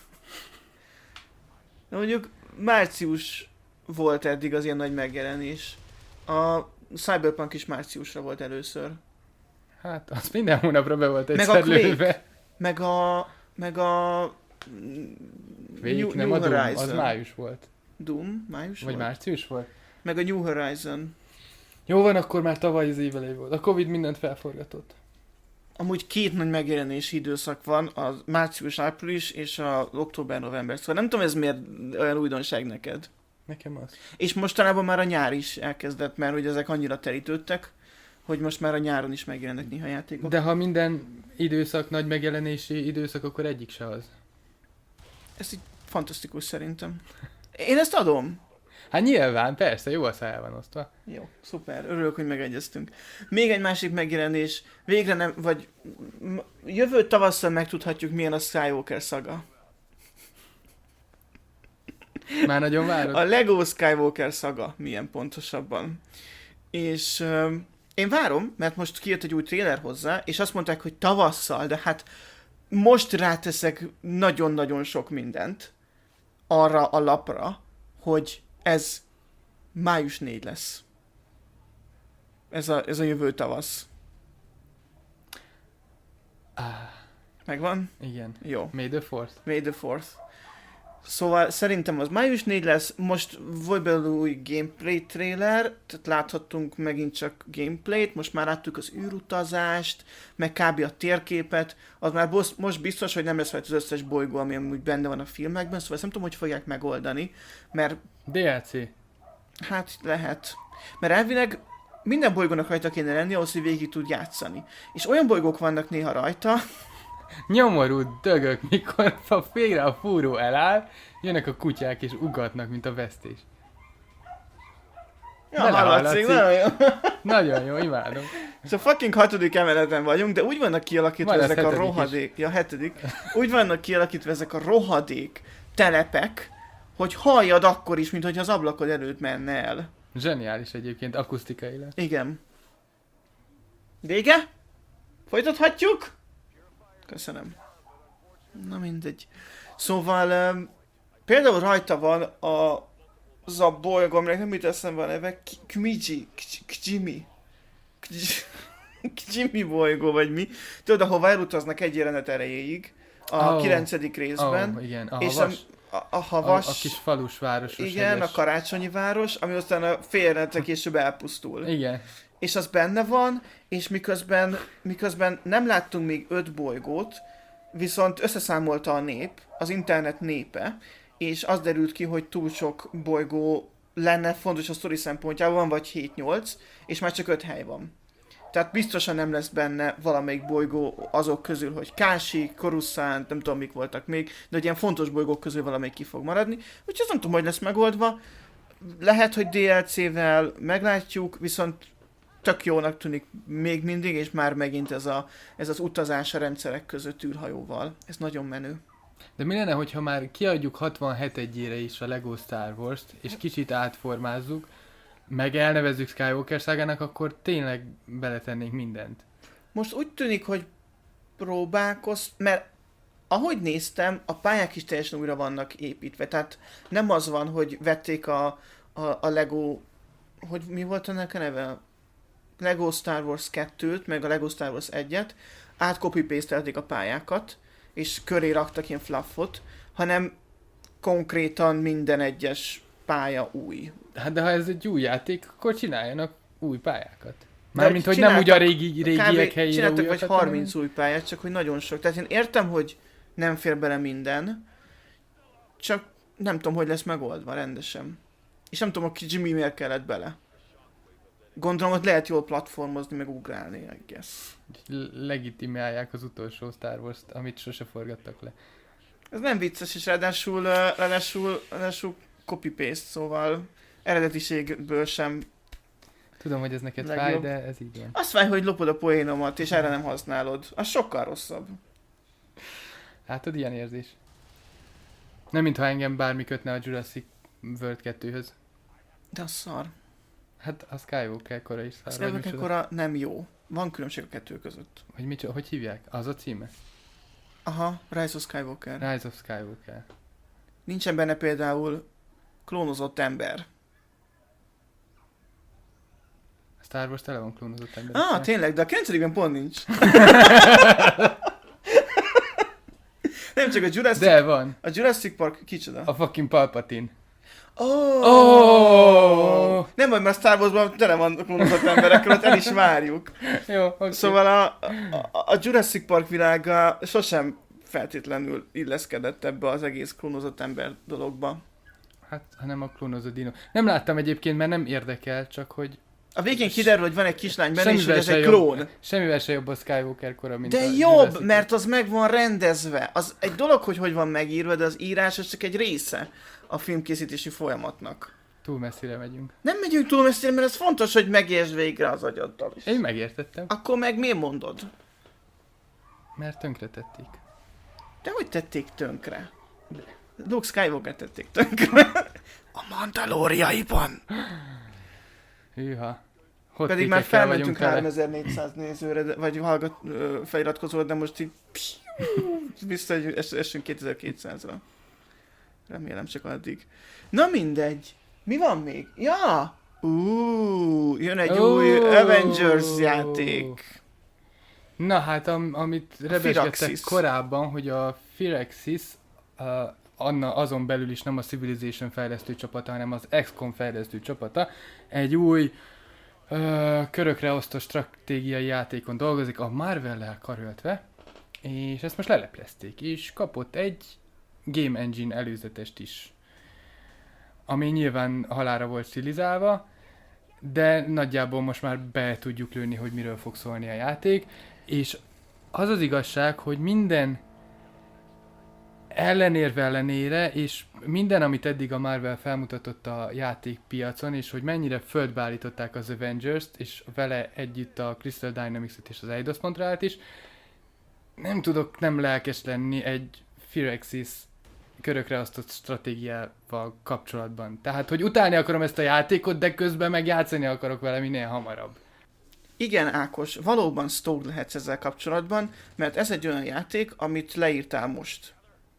Speaker 2: De mondjuk március volt eddig az ilyen nagy megjelenés. A Cyberpunk is márciusra volt először.
Speaker 1: Hát, az minden hónapra be volt
Speaker 2: Meg
Speaker 1: egyszer
Speaker 2: a Quake.
Speaker 1: lőve.
Speaker 2: Meg a... Meg a... mm,
Speaker 1: Végig
Speaker 2: New,
Speaker 1: nem
Speaker 2: New
Speaker 1: a Doom,
Speaker 2: Horizon.
Speaker 1: az május volt.
Speaker 2: Doom? Május
Speaker 1: Vagy
Speaker 2: volt?
Speaker 1: március volt?
Speaker 2: Meg a New Horizon.
Speaker 1: Jó van, akkor már tavaly az év elejé volt. A Covid mindent felforgatott.
Speaker 2: Amúgy két nagy megjelenési időszak van, a március-április és a október-november. Szóval nem tudom, ez miért olyan újdonság neked.
Speaker 1: Nekem az.
Speaker 2: És mostanában már a nyár is elkezdett, mert hogy ezek annyira terítődtek, hogy most már a nyáron is megjelennek néha játékok.
Speaker 1: De ha minden időszak nagy megjelenési időszak, akkor egyik se az.
Speaker 2: Ez így fantasztikus szerintem. Én ezt adom.
Speaker 1: Hát nyilván, persze, jó a szájá van osztva.
Speaker 2: Jó, szuper, örülök, hogy megegyeztünk. Még egy másik megjelenés, végre nem, vagy m- jövő tavasszal megtudhatjuk, milyen a Skywalker szaga.
Speaker 1: Már nagyon várod?
Speaker 2: A Lego Skywalker szaga, milyen pontosabban. És euh, én várom, mert most kijött egy új trailer hozzá, és azt mondták, hogy tavasszal, de hát most ráteszek nagyon-nagyon sok mindent arra a lapra, hogy ez május negyedike lesz. Ez a, ez a jövő tavasz.
Speaker 1: Ah,
Speaker 2: Megvan?
Speaker 1: igen.
Speaker 2: Jó.
Speaker 1: May the fourth.
Speaker 2: May the fourth. Szóval szerintem az május negyedike lesz, most volt belőle új gameplay trailer, tehát láthattunk megint csak gameplayt, most már láttuk az űrutazást, meg kb. A térképet, az már bosz, most biztos, hogy nem lesz rajta az összes bolygó, ami amúgy benne van a filmekben, szóval ezt nem tudom, hogy fogják megoldani, mert
Speaker 1: dé el cé.
Speaker 2: hát lehet. Mert elvileg minden bolygónak rajta kéne lenni ahhoz, hogy végig tud játszani. És olyan bolygók vannak néha rajta,
Speaker 1: Nyomorú dögök, mikor a végre a fúró eláll, jönnek a kutyák és ugatnak, mint a vesztés.
Speaker 2: ja,
Speaker 1: Bele
Speaker 2: hallatszik,
Speaker 1: hallatszik.
Speaker 2: nagyon jó.
Speaker 1: Nagyon jó, imádom.
Speaker 2: És a fucking hatodik emeleten vagyunk, de úgy vannak kialakítva
Speaker 1: Van az
Speaker 2: ezek a
Speaker 1: hetedik is.
Speaker 2: rohadék, ja hetedik, úgy vannak kialakítva ezek a rohadék telepek, hogy halljad akkor is, mint hogy az ablakod előtt menne el.
Speaker 1: Zseniális egyébként, akusztikailag.
Speaker 2: Igen. Vége? Folytathatjuk? Köszönöm. Na mindegy. Szóval um, például rajta van a az a bolygó, aminek nem jut eszembe a neve, K- Kmiji, K- Kjimi. Kj- Kjimi bolygó, vagy mi. Tudod, ahova elutaznak egy jelenet erejéig, a
Speaker 1: Oh.
Speaker 2: kilencedik részben.
Speaker 1: Oh, igen, a
Speaker 2: és
Speaker 1: havas,
Speaker 2: a, a, a
Speaker 1: a,
Speaker 2: havas,
Speaker 1: a kis falus városos
Speaker 2: igen,
Speaker 1: hegyes.
Speaker 2: a karácsonyi város, ami aztán a fél jelenetre később elpusztul.
Speaker 1: Igen.
Speaker 2: És az benne van, és miközben, miközben nem láttunk még öt bolygót, viszont összeszámolta a nép, az internet népe, és az derült ki, hogy túl sok bolygó lenne fontos a sztori szempontjában, vagy hét-nyolc, és már csak öt hely van. Tehát biztosan nem lesz benne valamelyik bolygó azok közül, hogy Kási, Coruscant, nem tudom mik voltak még, de egy ilyen fontos bolygók közül valamelyik ki fog maradni. Úgyhogy azt nem tudom, hogy lesz megoldva. Lehet, hogy dé el cé-vel meglátjuk, viszont tök jónak tűnik még mindig, és már megint ez, a, ez az utazás a rendszerek között űrhajóval. Ez nagyon menő.
Speaker 1: De mi lenne, hogyha már kiadjuk hatvanhét egyére is a Lego Star Wars-t, és kicsit átformázzuk, meg elnevezzük Skywalker szágának, akkor tényleg beletennénk mindent.
Speaker 2: Most úgy tűnik, hogy próbálkoz, mert ahogy néztem, a pályák is teljesen újra vannak építve. Tehát nem az van, hogy vették a, a, a Lego, hogy mi volt ennek a neve? Lego Star Wars kettőt, meg a Lego Star Wars egyet, át copy-pastelték a pályákat, és köré raktak ilyen fluffot, hanem konkrétan minden egyes pálya új.
Speaker 1: Hát de ha ez egy új játék, akkor csináljanak új pályákat. Mármint, hogy nem
Speaker 2: csináltak-
Speaker 1: úgy a régi, régiek
Speaker 2: kb.
Speaker 1: helyére
Speaker 2: Csináltak vagy
Speaker 1: újakat,
Speaker 2: harminc új pályát, csak hogy nagyon sok. Tehát én értem, hogy nem fér bele minden, csak nem tudom, hogy lesz megoldva rendesen. És nem tudom, hogy Jimmy miért kellett bele. Gondolom, hogy lehet jól platformozni, meg ugrálni, I guess.
Speaker 1: hanem legitimálják az utolsó Star Wars-t, amit sose forgattak le.
Speaker 2: Ez nem vicces, és ráadásul, uh, ráadásul, ráadásul copy-paste, szóval eredetiségből sem.
Speaker 1: Tudom, hogy ez neked
Speaker 2: Legjobb.
Speaker 1: fáj, de ez így van.
Speaker 2: Azt fáj, hogy lopod a poénomat, és erre nem használod. Az sokkal rosszabb.
Speaker 1: Látod, ilyen érzés. Nem mintha engem bármi kötne a Jurassic World kettőhöz.
Speaker 2: De az szar.
Speaker 1: Hát a Skywalker kora is
Speaker 2: A
Speaker 1: szar. vagy
Speaker 2: Skywalker
Speaker 1: micsoda.
Speaker 2: kora nem jó. Van különbség a kettő között.
Speaker 1: Hogy, mit, hogy hívják? Az a címe?
Speaker 2: Aha, Rise of Skywalker.
Speaker 1: Rise of Skywalker.
Speaker 2: Nincsen benne például klónozott ember.
Speaker 1: A Star Wars tele van klónozott ember.
Speaker 2: Ah, tényleg, de a kilencedikben pont nincs. Nem csak a Jurassic,
Speaker 1: De van.
Speaker 2: a Jurassic Park, kicsoda?
Speaker 1: A fucking Palpatine.
Speaker 2: Oh!
Speaker 1: Oh!
Speaker 2: Nem baj, mert a Star Warsban tele van klónozott emberekkel, ott el is várjuk.
Speaker 1: Jó, oké.
Speaker 2: Szóval a, a, a Jurassic Park világa sosem feltétlenül illeszkedett ebbe az egész klónozott ember dologba.
Speaker 1: Hát, hanem a klónozott dino. Nem láttam egyébként, mert nem érdekel, csak hogy
Speaker 2: A végén kiderül, hogy van egy kislány benne, és
Speaker 1: semmivel
Speaker 2: hogy ez
Speaker 1: se
Speaker 2: egy
Speaker 1: jobb-
Speaker 2: klón.
Speaker 1: semmivel se jobb a Skywalker kora, mint
Speaker 2: De
Speaker 1: a
Speaker 2: jobb,
Speaker 1: Jurassic.
Speaker 2: mert az meg van rendezve. Az egy dolog, hogy hogy van megírva, de az írás az csak egy része a filmkészítési folyamatnak.
Speaker 1: Túl messzire megyünk.
Speaker 2: Nem megyünk túl messzire, mert ez fontos, hogy megértsd végre az agyaddal is.
Speaker 1: Én megértettem,
Speaker 2: Akkor meg miért mondod?
Speaker 1: mert tönkretették.
Speaker 2: De hogy tették tönkre? Luke Skywalker tették tönkre. A Mandaloriaiban.
Speaker 1: Hűha.
Speaker 2: Pedig már
Speaker 1: Hotkékekkel
Speaker 2: felmentünk
Speaker 1: vagyunk tele.
Speaker 2: háromezer-négyszáz nézőre, de- vagy hallgat, ö, feliratkozóra, de most így vissza egy- es- esünk kétezer-kétszázra. Remélem csak addig. Na mindegy. Mi van még? Ja! Ú, jön egy
Speaker 1: Ó.
Speaker 2: új Avengers játék.
Speaker 1: Na hát, am, amit rebesgettek
Speaker 2: Firaxis.
Speaker 1: korábban, hogy a Firaxis uh, Anna azon belül is nem a Civilization fejlesztő csapata, hanem az iksz kom fejlesztő csapata egy új uh, körökre osztó stratégiai játékon dolgozik, a Marvel-lel karöltve, és ezt most leleplezték, és kapott egy Game Engine előzetest is, ami nyilván halára volt stilizálva, de nagyjából most már be tudjuk lőni, hogy miről fog szólni a játék, és az az igazság, hogy minden ellenérve ellenére, és minden, amit eddig a Marvel felmutatott a játékpiacon, és hogy mennyire földbe állították az Avengers-t, és vele együtt a Crystal Dynamics-et és az Eidos Montrealt is, nem tudok nem lelkes lenni egy Firaxis körökre osztott stratégiával kapcsolatban. Tehát, hogy utálni akarom ezt a játékot, de közben meg játszani akarok vele minél hamarabb.
Speaker 2: Igen, Ákos, valóban stoked lehetsz ezzel kapcsolatban, mert ez egy olyan játék, amit leírtál most.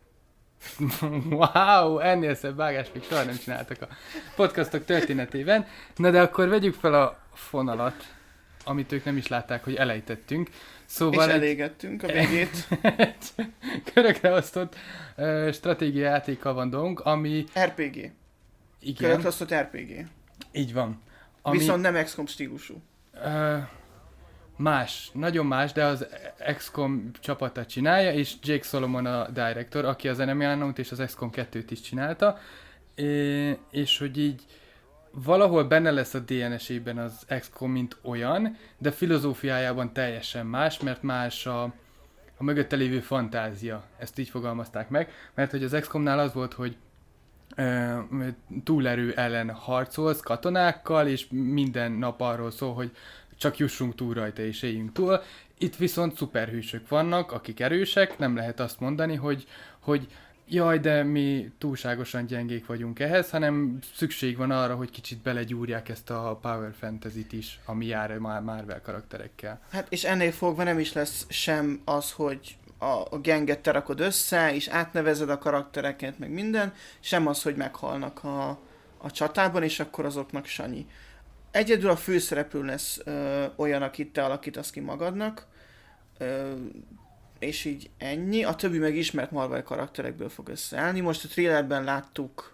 Speaker 1: Wow, ennél szebb vágást még soha nem csináltak a podcastok történetében. Na de akkor vegyük fel a fonalat, amit ők nem is látták, hogy elejtettünk. Szóval
Speaker 2: És
Speaker 1: egy,
Speaker 2: elégettünk a végét.
Speaker 1: egy körökre osztott uh, stratégiai játékkal van dolgunk, ami
Speaker 2: er pé gé.
Speaker 1: igen,
Speaker 2: Körökrosztott er pé gé.
Speaker 1: így van. Ami,
Speaker 2: Viszont nem iksz kom stílusú.
Speaker 1: uh, más, nagyon más, de az iksz kom csapata csinálja, és Jake Solomon a director, aki az Enemy Unknown-t és az iksz kom kettőt is csinálta, é, és hogy így valahol benne lesz a dé en es-ében az iksz kom mint olyan, de filozófiájában teljesen más, mert más a, a mögötte lévő fantázia. Ezt így fogalmazták meg, mert hogy az iksz komnál az volt, hogy ö, túlerő ellen harcolsz katonákkal, és minden nap arról szól, hogy csak jussunk túl rajta és éljünk túl. Itt viszont szuperhősök vannak, akik erősek, nem lehet azt mondani, hogy, hogy jaj, de mi túlságosan gyengék vagyunk ehhez, hanem szükség van arra, hogy kicsit belegyúrják ezt a power fantasy-t is, ami jár már Marvel karakterekkel.
Speaker 2: Hát és ennél fogva nem is lesz sem az, hogy a, a genget te rakod össze, és átnevezed a karaktereket, meg minden, sem az, hogy meghalnak a, a csatában, és akkor azoknak sanyi. Egyedül a főszereplő lesz ö, olyan, akit te alakítasz ki magadnak, ö, és így ennyi. A többi meg ismert Marvel karakterekből fog összeállni. Most a trailerben láttuk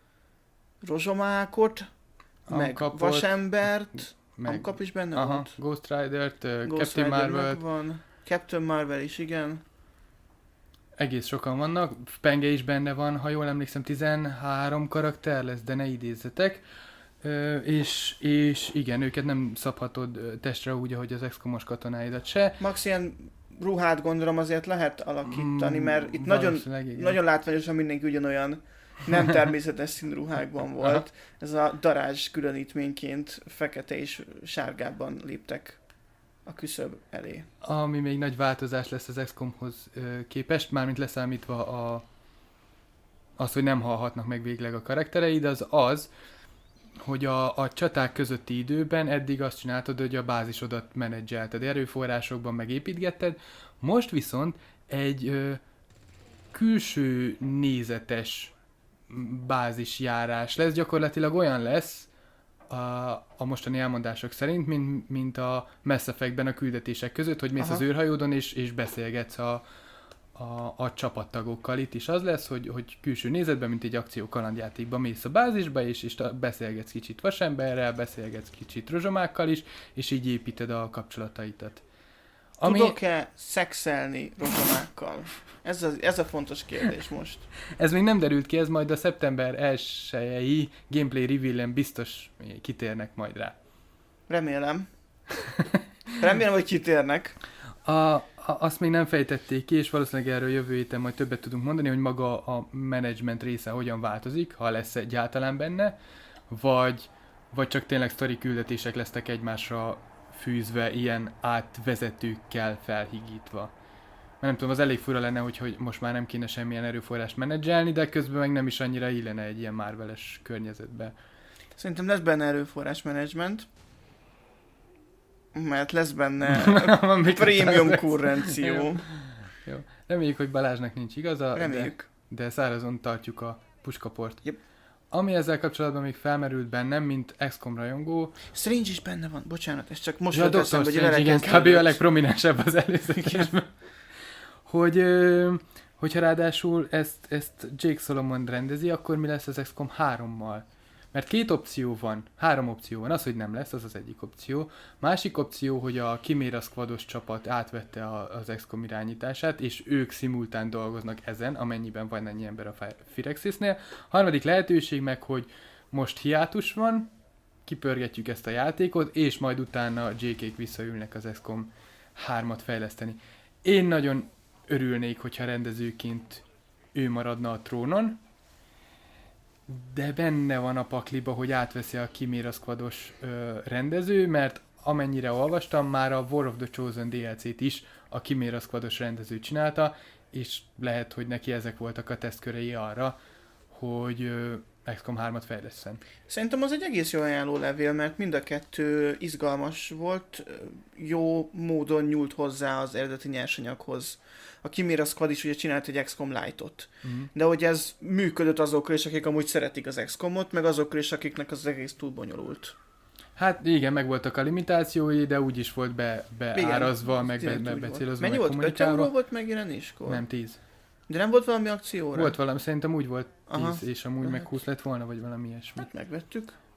Speaker 2: Rozsomákot, meg
Speaker 1: Ankapot,
Speaker 2: Vasembert,
Speaker 1: meg
Speaker 2: Ankap is benne
Speaker 1: aha,
Speaker 2: volt.
Speaker 1: Ghost Rider-t, uh,
Speaker 2: Ghost
Speaker 1: Captain
Speaker 2: Rider
Speaker 1: Marvel,
Speaker 2: megvan. Captain Marvel is, igen.
Speaker 1: egész sokan vannak, Penge is benne van, ha jól emlékszem, tizenhárom karakter lesz, de ne idézzetek. Ö, és, és igen, őket nem szabhatod ö, testre úgy, ahogy az iksz komos katonáidat se.
Speaker 2: Max ilyen ruhát gondolom azért lehet alakítani,
Speaker 1: Mm,
Speaker 2: mert itt nagyon,
Speaker 1: igen.
Speaker 2: nagyon látványosan mindenki ugyanolyan nem természetes színruhákban volt. Ez a darázs különítményként fekete és sárgában léptek a küszöb elé.
Speaker 1: Ami még nagy változás lesz az iksz komhoz ö, képest, mármint leszámítva a, az, hogy nem halhatnak meg végleg a karaktereid, az az, hogy a, a csaták közötti időben eddig azt csináltad, hogy a bázisodat menedzselted, erőforrásokban megépítgetted, most viszont egy ö, külső nézetes bázisjárás lesz, gyakorlatilag olyan lesz a, a mostani elmondások szerint, mint, mint a Mass Effectben a küldetések között, hogy mész
Speaker 2: Aha.
Speaker 1: az őrhajódon és, és beszélgetsz a, a, a csapattagokkal. Itt is az lesz, hogy, hogy külső nézetben, mint egy akció kalandjátékban mész a bázisba, és, és beszélgetsz kicsit vasemberrel, beszélgetsz kicsit rozsomákkal is, és így építed a kapcsolataitat.
Speaker 2: Ami... Tudok-e szexelni rozsomákkal? Ez a, ez a fontos kérdés most.
Speaker 1: Ez még nem derült ki, ez majd a szeptember elsejei gameplay reveal-en biztos kitérnek majd rá.
Speaker 2: Remélem. Remélem, hogy kitérnek.
Speaker 1: A, a, azt még nem fejtették ki, és valószínűleg erről jövő héten majd többet tudunk mondani, hogy maga a management része hogyan változik, ha lesz egyáltalán benne, vagy, vagy csak tényleg sztori küldetések lesznek egymásra fűzve, ilyen átvezetőkkel felhigítva. Mert nem tudom, az elég fura lenne, hogy, hogy most már nem kéne semmilyen erőforrást menedzselni, de közben meg nem is annyira illene egy ilyen Marvel-es környezetbe.
Speaker 2: Szerintem lesz benne erőforrás menedzsment, mert lesz benne prémium kurrenció.
Speaker 1: Jó. Jó. Reméljük, hogy Balázsnak nincs igaza,
Speaker 2: Reméljük.
Speaker 1: de, de szárazon tartjuk a puskaport.
Speaker 2: Yep.
Speaker 1: Ami ezzel kapcsolatban még felmerült bennem, mint iksz kom rajongó.
Speaker 2: Strange is benne van, bocsánat, ez csak most
Speaker 1: Ja,
Speaker 2: jött
Speaker 1: doktor
Speaker 2: eszembe, hogy
Speaker 1: Strange, igen, kb. A legprominensebb az előzőkésben. hogy, ö, hogyha ráadásul ezt, ezt Jake Solomon rendezi, akkor mi lesz az iksz kom hárommal? Mert két opció van, három opció van, az, hogy nem lesz, az az egyik opció. Másik opció, hogy a Chimera Squados csapat átvette a, az iksz kom irányítását, és ők szimultán dolgoznak ezen, amennyiben van ennyi ember a Firaxisnél. Harmadik lehetőség meg, hogy most hiátus van, kipörgetjük ezt a játékot, és majd utána jé ké-k visszaülnek az iksz kom hármat fejleszteni. Én nagyon örülnék, hogyha rendezőként ő maradna a trónon, de benne van a pakliba, hogy átveszi a Chimera Squados ö, rendező, mert amennyire olvastam, már a War of the Chosen dé el cét is a Chimera Squados rendező csinálta, és lehet, hogy neki ezek voltak a tesztkörei arra, hogy ö, iksz kom hármat fejlesszen.
Speaker 2: Szerintem az egy egész jó ajánló levél, mert mind a kettő izgalmas volt, jó módon nyúlt hozzá az eredeti nyersanyaghoz. A Chimera Squad is ugye csinált egy iksz kom Lite-ot. Uh-huh. De hogy ez működött azokkal is, akik amúgy szeretik az iksz komot, meg azokkal is, akiknek az egész túl bonyolult.
Speaker 1: Hát igen, meg voltak a limitációi, de úgy is volt be, beárazva, meg be, be, becélozva,
Speaker 2: mennyi
Speaker 1: meg
Speaker 2: volt? öt euró volt megjelenéskor?
Speaker 1: Nem, tíz.
Speaker 2: De nem volt valami akcióra?
Speaker 1: Volt valami, szerintem úgy volt tíz,
Speaker 2: aha,
Speaker 1: és amúgy lehet. Meg húsz lett volna, vagy valami ilyesmi.
Speaker 2: Hát megvettük.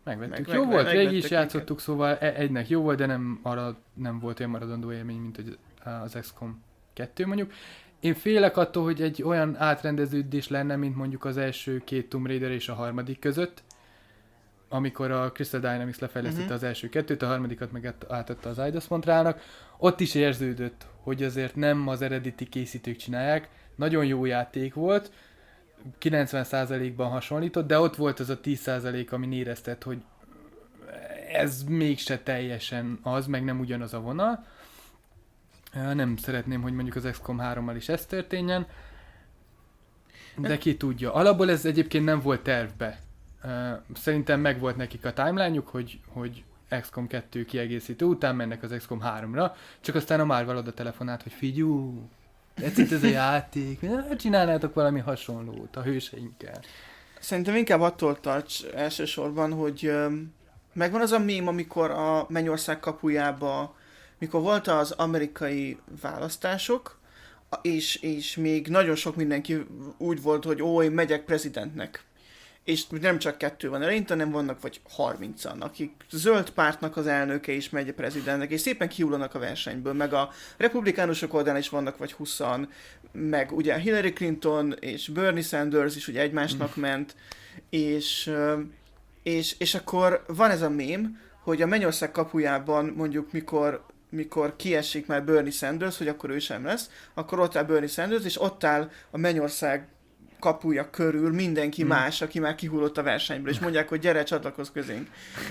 Speaker 1: Megvettük.
Speaker 2: Meg-
Speaker 1: Jó
Speaker 2: meg-
Speaker 1: volt,
Speaker 2: megvettek
Speaker 1: régi is
Speaker 2: minket.
Speaker 1: játszottuk, szóval e- egynek jó volt, de nem, arra nem volt olyan maradandó élmény, mint hogy az iksz kom kettő mondjuk. Én félek attól, hogy egy olyan átrendeződés lenne, mint mondjuk az első két Tomb Raider és a harmadik között, amikor a Crystal Dynamics lefejlesztette
Speaker 2: Mhm.
Speaker 1: az első kettőt, a harmadikat meg át- átadta az Eidos Montrealnak. Ott is érződött, hogy azért nem az eredeti készítők csinálják. Nagyon jó játék volt, kilencven százalékban hasonlított, de ott volt az a tíz százalék, ami érezted, hogy ez mégse teljesen az, meg nem ugyanaz a vonal. Nem szeretném, hogy mondjuk az iksz kom hárommal is ez történjen, de ki tudja. Alapból ez egyébként nem volt tervbe. Szerintem megvolt nekik a timeline-juk, hogy, hogy iksz kom kettő kiegészítő után mennek az iksz kom háromra, csak aztán a Marvel oda telefonált, hogy figyú, tetszett ez a játék, csinálnátok valami hasonlót a hőseinkkel.
Speaker 2: Szerintem inkább attól tarts elsősorban, hogy öm, megvan az a mém, amikor a Mennyország kapujába, mikor volt az amerikai választások, a- és, és még nagyon sok mindenki úgy volt, hogy ó, én megyek prezidentnek. És nem csak kettő van eleinte, hanem vannak vagy harmincan, akik zöld pártnak az elnöke is megy prezidentnek, és szépen kihullanak a versenyből, meg a republikánusok oldalán is vannak vagy huszan, meg ugye Hillary Clinton és Bernie Sanders is ugye egymásnak ment, és, ö, és, és akkor van ez a mém, hogy a Mennyország kapujában mondjuk mikor mikor kiesik már Bernie Sanders, hogy akkor ő sem lesz, akkor ott áll Bernie Sanders, és ott áll a Mennyország kapuja körül mindenki
Speaker 1: Hmm.
Speaker 2: más, aki már kihullott a versenyből, és mondják, hogy gyere, csatlakozz közénk.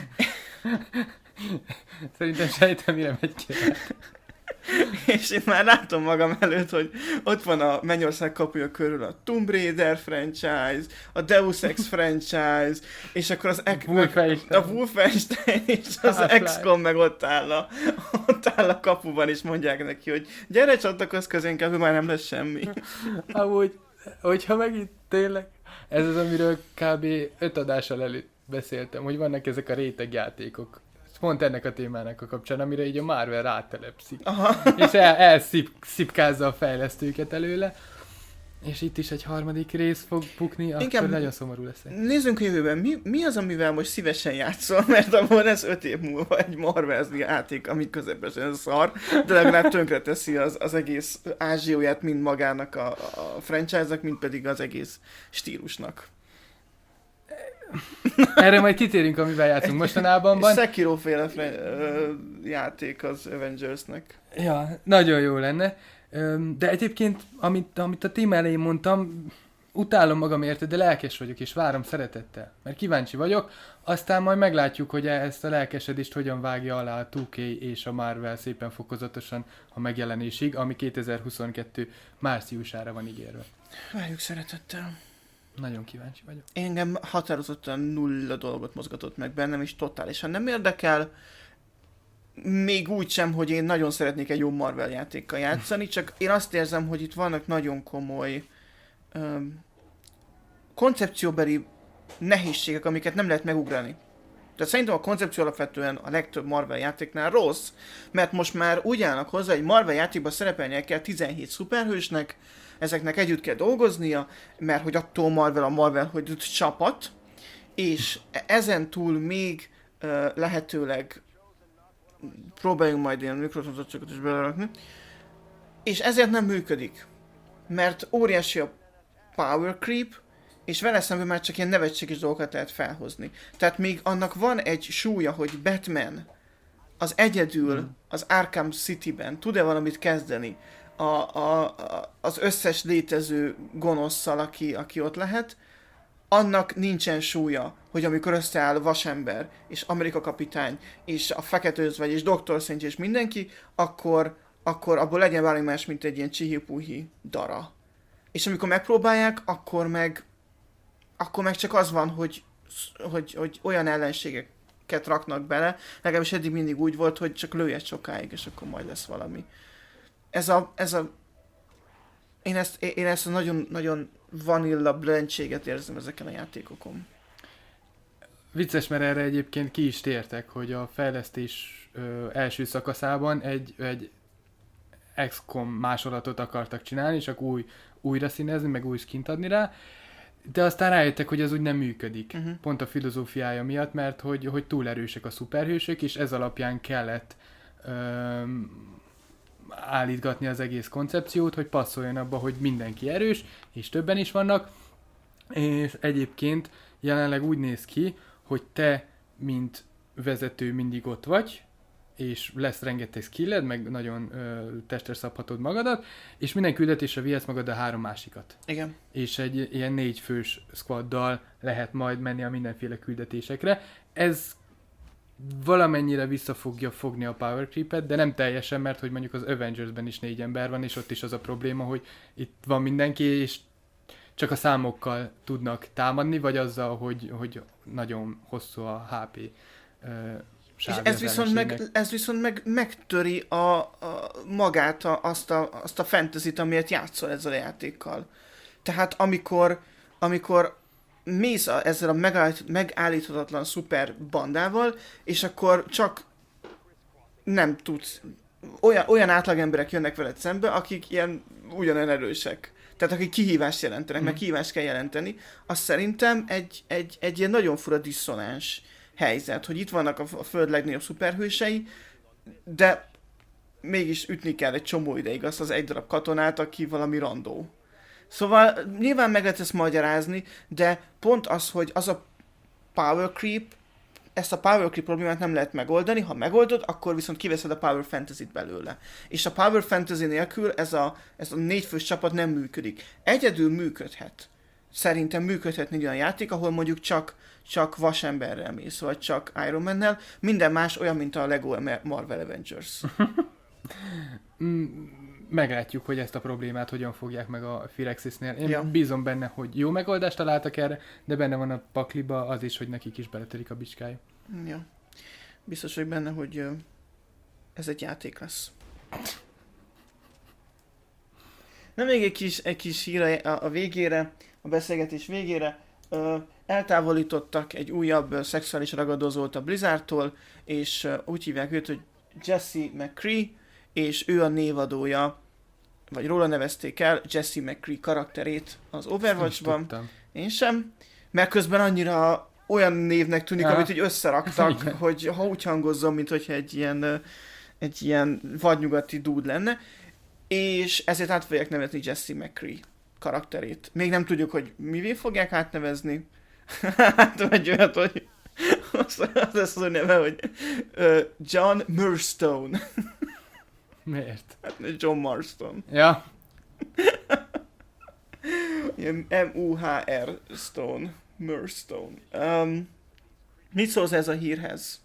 Speaker 1: Szerintem sejtem, mire megy ki.
Speaker 2: És én már látom magam előtt, hogy ott van a Mennyország kapuja körül a Tomb Raider franchise, a Deus Ex franchise, és akkor az ek-
Speaker 1: Wolfenstein.
Speaker 2: a Wolfenstein és az
Speaker 1: Half-Life.
Speaker 2: iksz kom meg ott áll, a, ott áll a kapuban, és mondják neki, hogy gyere, csatlakozz közénk, ebből már nem lesz semmi.
Speaker 1: Amúgy, hogyha megint tényleg, ez az, amiről kb. öt adással előtt beszéltem, hogy vannak ezek a rétegjátékok. Pont ennek a témának a kapcsán, amire így a Marvel rátelepszik.
Speaker 2: Aha.
Speaker 1: És el, elszipkázza a fejlesztőket előle. És itt is egy harmadik rész fog bukni, akkor
Speaker 2: Inkább-
Speaker 1: nagyon szomorú leszek.
Speaker 2: Nézzünk a jövőben, mi, mi az, amivel most szívesen játszol, mert abban lesz öt év múlva egy Marvel játék, ami közepesen szar, de legalább tönkre teszi az, az egész ázsióját, mind magának a, a franchise-nak, mind pedig az egész stílusnak.
Speaker 1: Erre majd kitérünk, amivel játszunk mostanában. Van.
Speaker 2: Sekiro féle fre- ö, játék az Avengersnek.
Speaker 1: Ja, nagyon jó lenne. Öm, De egyébként, amit, amit a téma elején mondtam, utálom magam érte, de lelkes vagyok, és várom szeretettel. Mert kíváncsi vagyok, aztán majd meglátjuk, hogy ezt a lelkesedést hogyan vágja alá a two K és a Marvel szépen fokozatosan a megjelenésig, ami kétezer-huszonkettő márciusára van ígérve.
Speaker 2: Várjuk szeretettel.
Speaker 1: Nagyon kíváncsi vagyok.
Speaker 2: Engem határozottan nulla dolgot mozgatott meg bennem, és totálisan nem érdekel. Még úgy sem, hogy én nagyon szeretnék egy jó Marvel játékkal játszani, csak én azt érzem, hogy itt vannak nagyon komoly öm, koncepcióbeli nehézségek, amiket nem lehet megugrani. Tehát szerintem a koncepció alapvetően a legtöbb Marvel játéknál rossz, mert most már úgy állnak hozzá, hogy Marvel játékban szerepelnie kell tizenhét szuperhősnek, ezeknek együtt kell dolgoznia, mert hogy attól Marvel a Marvel, hogy csapat, és ezen túl még uh, lehetőleg próbáljunk majd ilyen mikrotranszakciókat is belerakni, és ezért nem működik, mert óriási a power creep, és vele szemben már csak ilyen nevetséges dolgokat lehet felhozni. Tehát még annak van egy súlya, hogy Batman az egyedül az Arkham City-ben tud-e valamit kezdeni a, a, a, az összes létező gonoszszal, aki, aki ott lehet, annak nincsen súlya, hogy amikor összeáll Vasember, és Amerika kapitány, és a Fekete Özvegy, és doktor Strange, és mindenki, akkor, akkor abból legyen valami más, mint egy ilyen csihipuhi dara. És amikor megpróbálják, akkor meg akkor meg csak az van, hogy, hogy, hogy olyan ellenségeket raknak bele, legalábbis eddig mindig úgy volt, hogy csak lőj egy sokáig, és akkor majd lesz valami. Ez a, ez a én ezt, én ezt a nagyon, nagyon vanilla blendséget érzem ezeken a játékokon.
Speaker 1: Vicces, mert erre egyébként ki is tértek, hogy a fejlesztés ö, első szakaszában egy, egy iksz kom másolatot akartak csinálni, csak új, újra színezni, meg új skint adni rá, de aztán rájöttek, hogy az úgy nem működik.
Speaker 2: Uh-huh.
Speaker 1: Pont a filozófiája miatt, mert hogy, hogy túl erősek a szuperhősök, és ez alapján kellett öm, állítgatni az egész koncepciót, hogy passzoljon abba, hogy mindenki erős, és többen is vannak, és egyébként jelenleg úgy néz ki, hogy te, mint vezető mindig ott vagy, és lesz rengeteg skilled, meg nagyon ö, testre szabhatod magadat, és minden küldetésre vihetsz magad a három másikat.
Speaker 2: Igen.
Speaker 1: És egy ilyen négy fős squaddal lehet majd menni a mindenféle küldetésekre. Ez valamennyire vissza fogja fogni a power creepet, de nem teljesen, mert hogy mondjuk az Avengersben is négy ember van, és ott is az a probléma, hogy itt van mindenki, és csak a számokkal tudnak támadni, vagy azzal, hogy, hogy nagyon hosszú a há pé ö,
Speaker 2: És ez viszont, meg, ez viszont meg megtöri a, a magát, a, azt, a, azt a fantasy-t, amilyet játszol ezzel a játékkal. Tehát amikor, amikor mész a, ezzel a megállít, megállíthatatlan szuper bandával, és akkor csak nem tudsz, olyan, olyan átlagemberek jönnek veled szembe, akik ilyen ugyanolyan erősek. Tehát akik kihívást jelentenek, mm. meg kihívást kell jelenteni, az szerintem egy, egy, egy ilyen nagyon fura diszonáns helyzet, hogy itt vannak a föld legnagyobb szuperhősei, de mégis ütni kell egy csomó ideig azt az egy darab katonát, aki valami randó. Szóval nyilván meg lehet ezt magyarázni, de pont az, hogy az a power creep, ezt a power creep problémát nem lehet megoldani, ha megoldod, akkor viszont kiveszed a power fantasy-t belőle. És a power fantasy nélkül ez a, ez a négyfős csapat nem működik. Egyedül működhet. Szerintem működhet egy olyan játék, ahol mondjuk csak, csak vasemberrel mész, vagy csak Iron Man-nel, minden más olyan, mint a Lego Marvel Avengers.
Speaker 1: Meglátjuk, hogy ezt a problémát hogyan fogják meg a Firaxisnél. Én
Speaker 2: ja.
Speaker 1: bízom benne, hogy jó megoldást találtak erre, de benne van a pakliba az is, hogy nekik is beletörik a bicskája.
Speaker 2: Ja. Biztos vagy benne, hogy ez egy játék lesz. Na még egy kis, egy kis hír a, a végére, a beszélgetés végére. Ö, eltávolítottak egy újabb szexuális ragadozót a Blizzardtól, és ö, úgy hívják őt, hogy Jesse McCree, és ő a névadója, vagy róla nevezték el Jesse McCree karakterét az Overwatchban. Én sem. Mert közben annyira olyan névnek tűnik, ja. amit így összeraktak, hogy ha úgy hangozzon, mint hogyha egy ilyen, egy ilyen vadnyugati dude lenne. És ezért át fogják nevezni Jesse McCree karakterét. Még nem tudjuk, hogy mivé fogják átnevezni. Hát, vagy olyat, hogy az lesz az a neve, hogy uh, John Murstone.
Speaker 1: Miért?
Speaker 2: Hát John Marston.
Speaker 1: Ja.
Speaker 2: Ilyen M U H R Stone. Murstone. Um, mit szólsz ez a hírhez?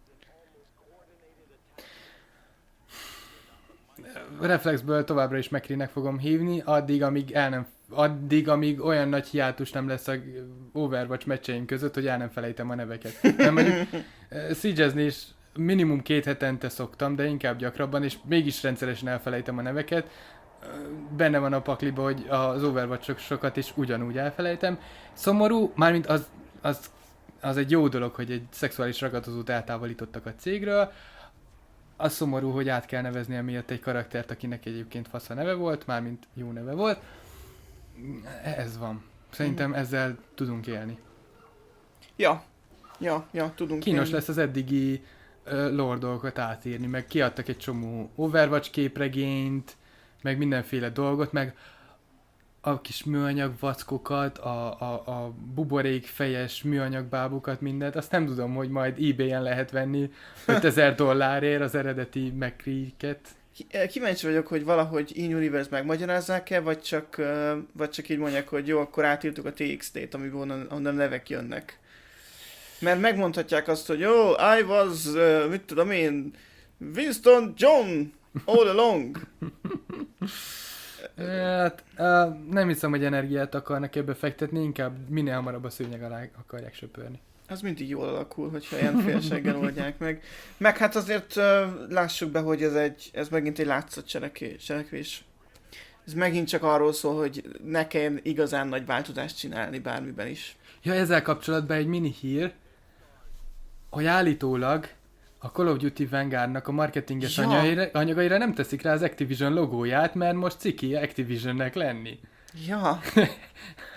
Speaker 1: Reflexből továbbra is McCree-nek fogom hívni, addig, amíg el nem, addig, amíg olyan nagy hiátus nem lesz a Overwatch meccseim között, hogy el nem felejtem a neveket. Nem mondjuk Siege-ezni is minimum két hetente szoktam, de inkább gyakrabban, és mégis rendszeresen elfelejtem a neveket. Benne van a pakliba, hogy az Overwatch-sokat is ugyanúgy elfelejtem. Szomorú, mármint az, az, az egy jó dolog, hogy egy szexuális ragadozót eltávolítottak a cégről. Az szomorú, hogy át kell nevezni emiatt egy karaktert, akinek egyébként fasz a neve volt, mármint jó neve volt. Ez van. Szerintem ezzel tudunk élni.
Speaker 2: Ja, ja, ja, tudunk
Speaker 1: Kínos
Speaker 2: élni.
Speaker 1: lesz az eddigi uh, lore dolgokat átírni, meg kiadtak egy csomó Overwatch képregényt, meg mindenféle dolgot, meg a kis műanyag vackokat, a, a, a buborék fejes műanyag bábukat, mindent, azt nem tudom, hogy majd eBay-en lehet venni ötezer dollárért az eredeti McCree-ket.
Speaker 2: Kíváncsi vagyok, hogy valahogy in-universe megmagyarázzák-e, vagy csak, vagy csak így mondják, hogy jó, akkor átírtuk a té iksz té-t, amiből onnan, onnan nevek jönnek. Mert megmondhatják azt, hogy jó, I was, uh, mit tudom én, Winston John all along.
Speaker 1: Hát, uh, nem hiszem, hogy energiát akarnak ebbe fektetni, inkább minél hamarabb a szőnyeg alá akarják söpörni.
Speaker 2: Az mindig jól alakul, hogyha ilyen félséggel oldják meg. Meg hát azért uh, lássuk be, hogy ez, egy, ez megint egy látszat cselekvés. Ez megint csak arról szól, hogy ne kelljen igazán nagy változást csinálni bármiben is.
Speaker 1: Ja, ezzel kapcsolatban egy mini hír, hogy állítólag a Call of Duty Vanguardnak a marketinges
Speaker 2: ja.
Speaker 1: anyagaira, anyagaira nem teszik rá az Activision logóját, mert most ciki Activisionnek lenni.
Speaker 2: Ja.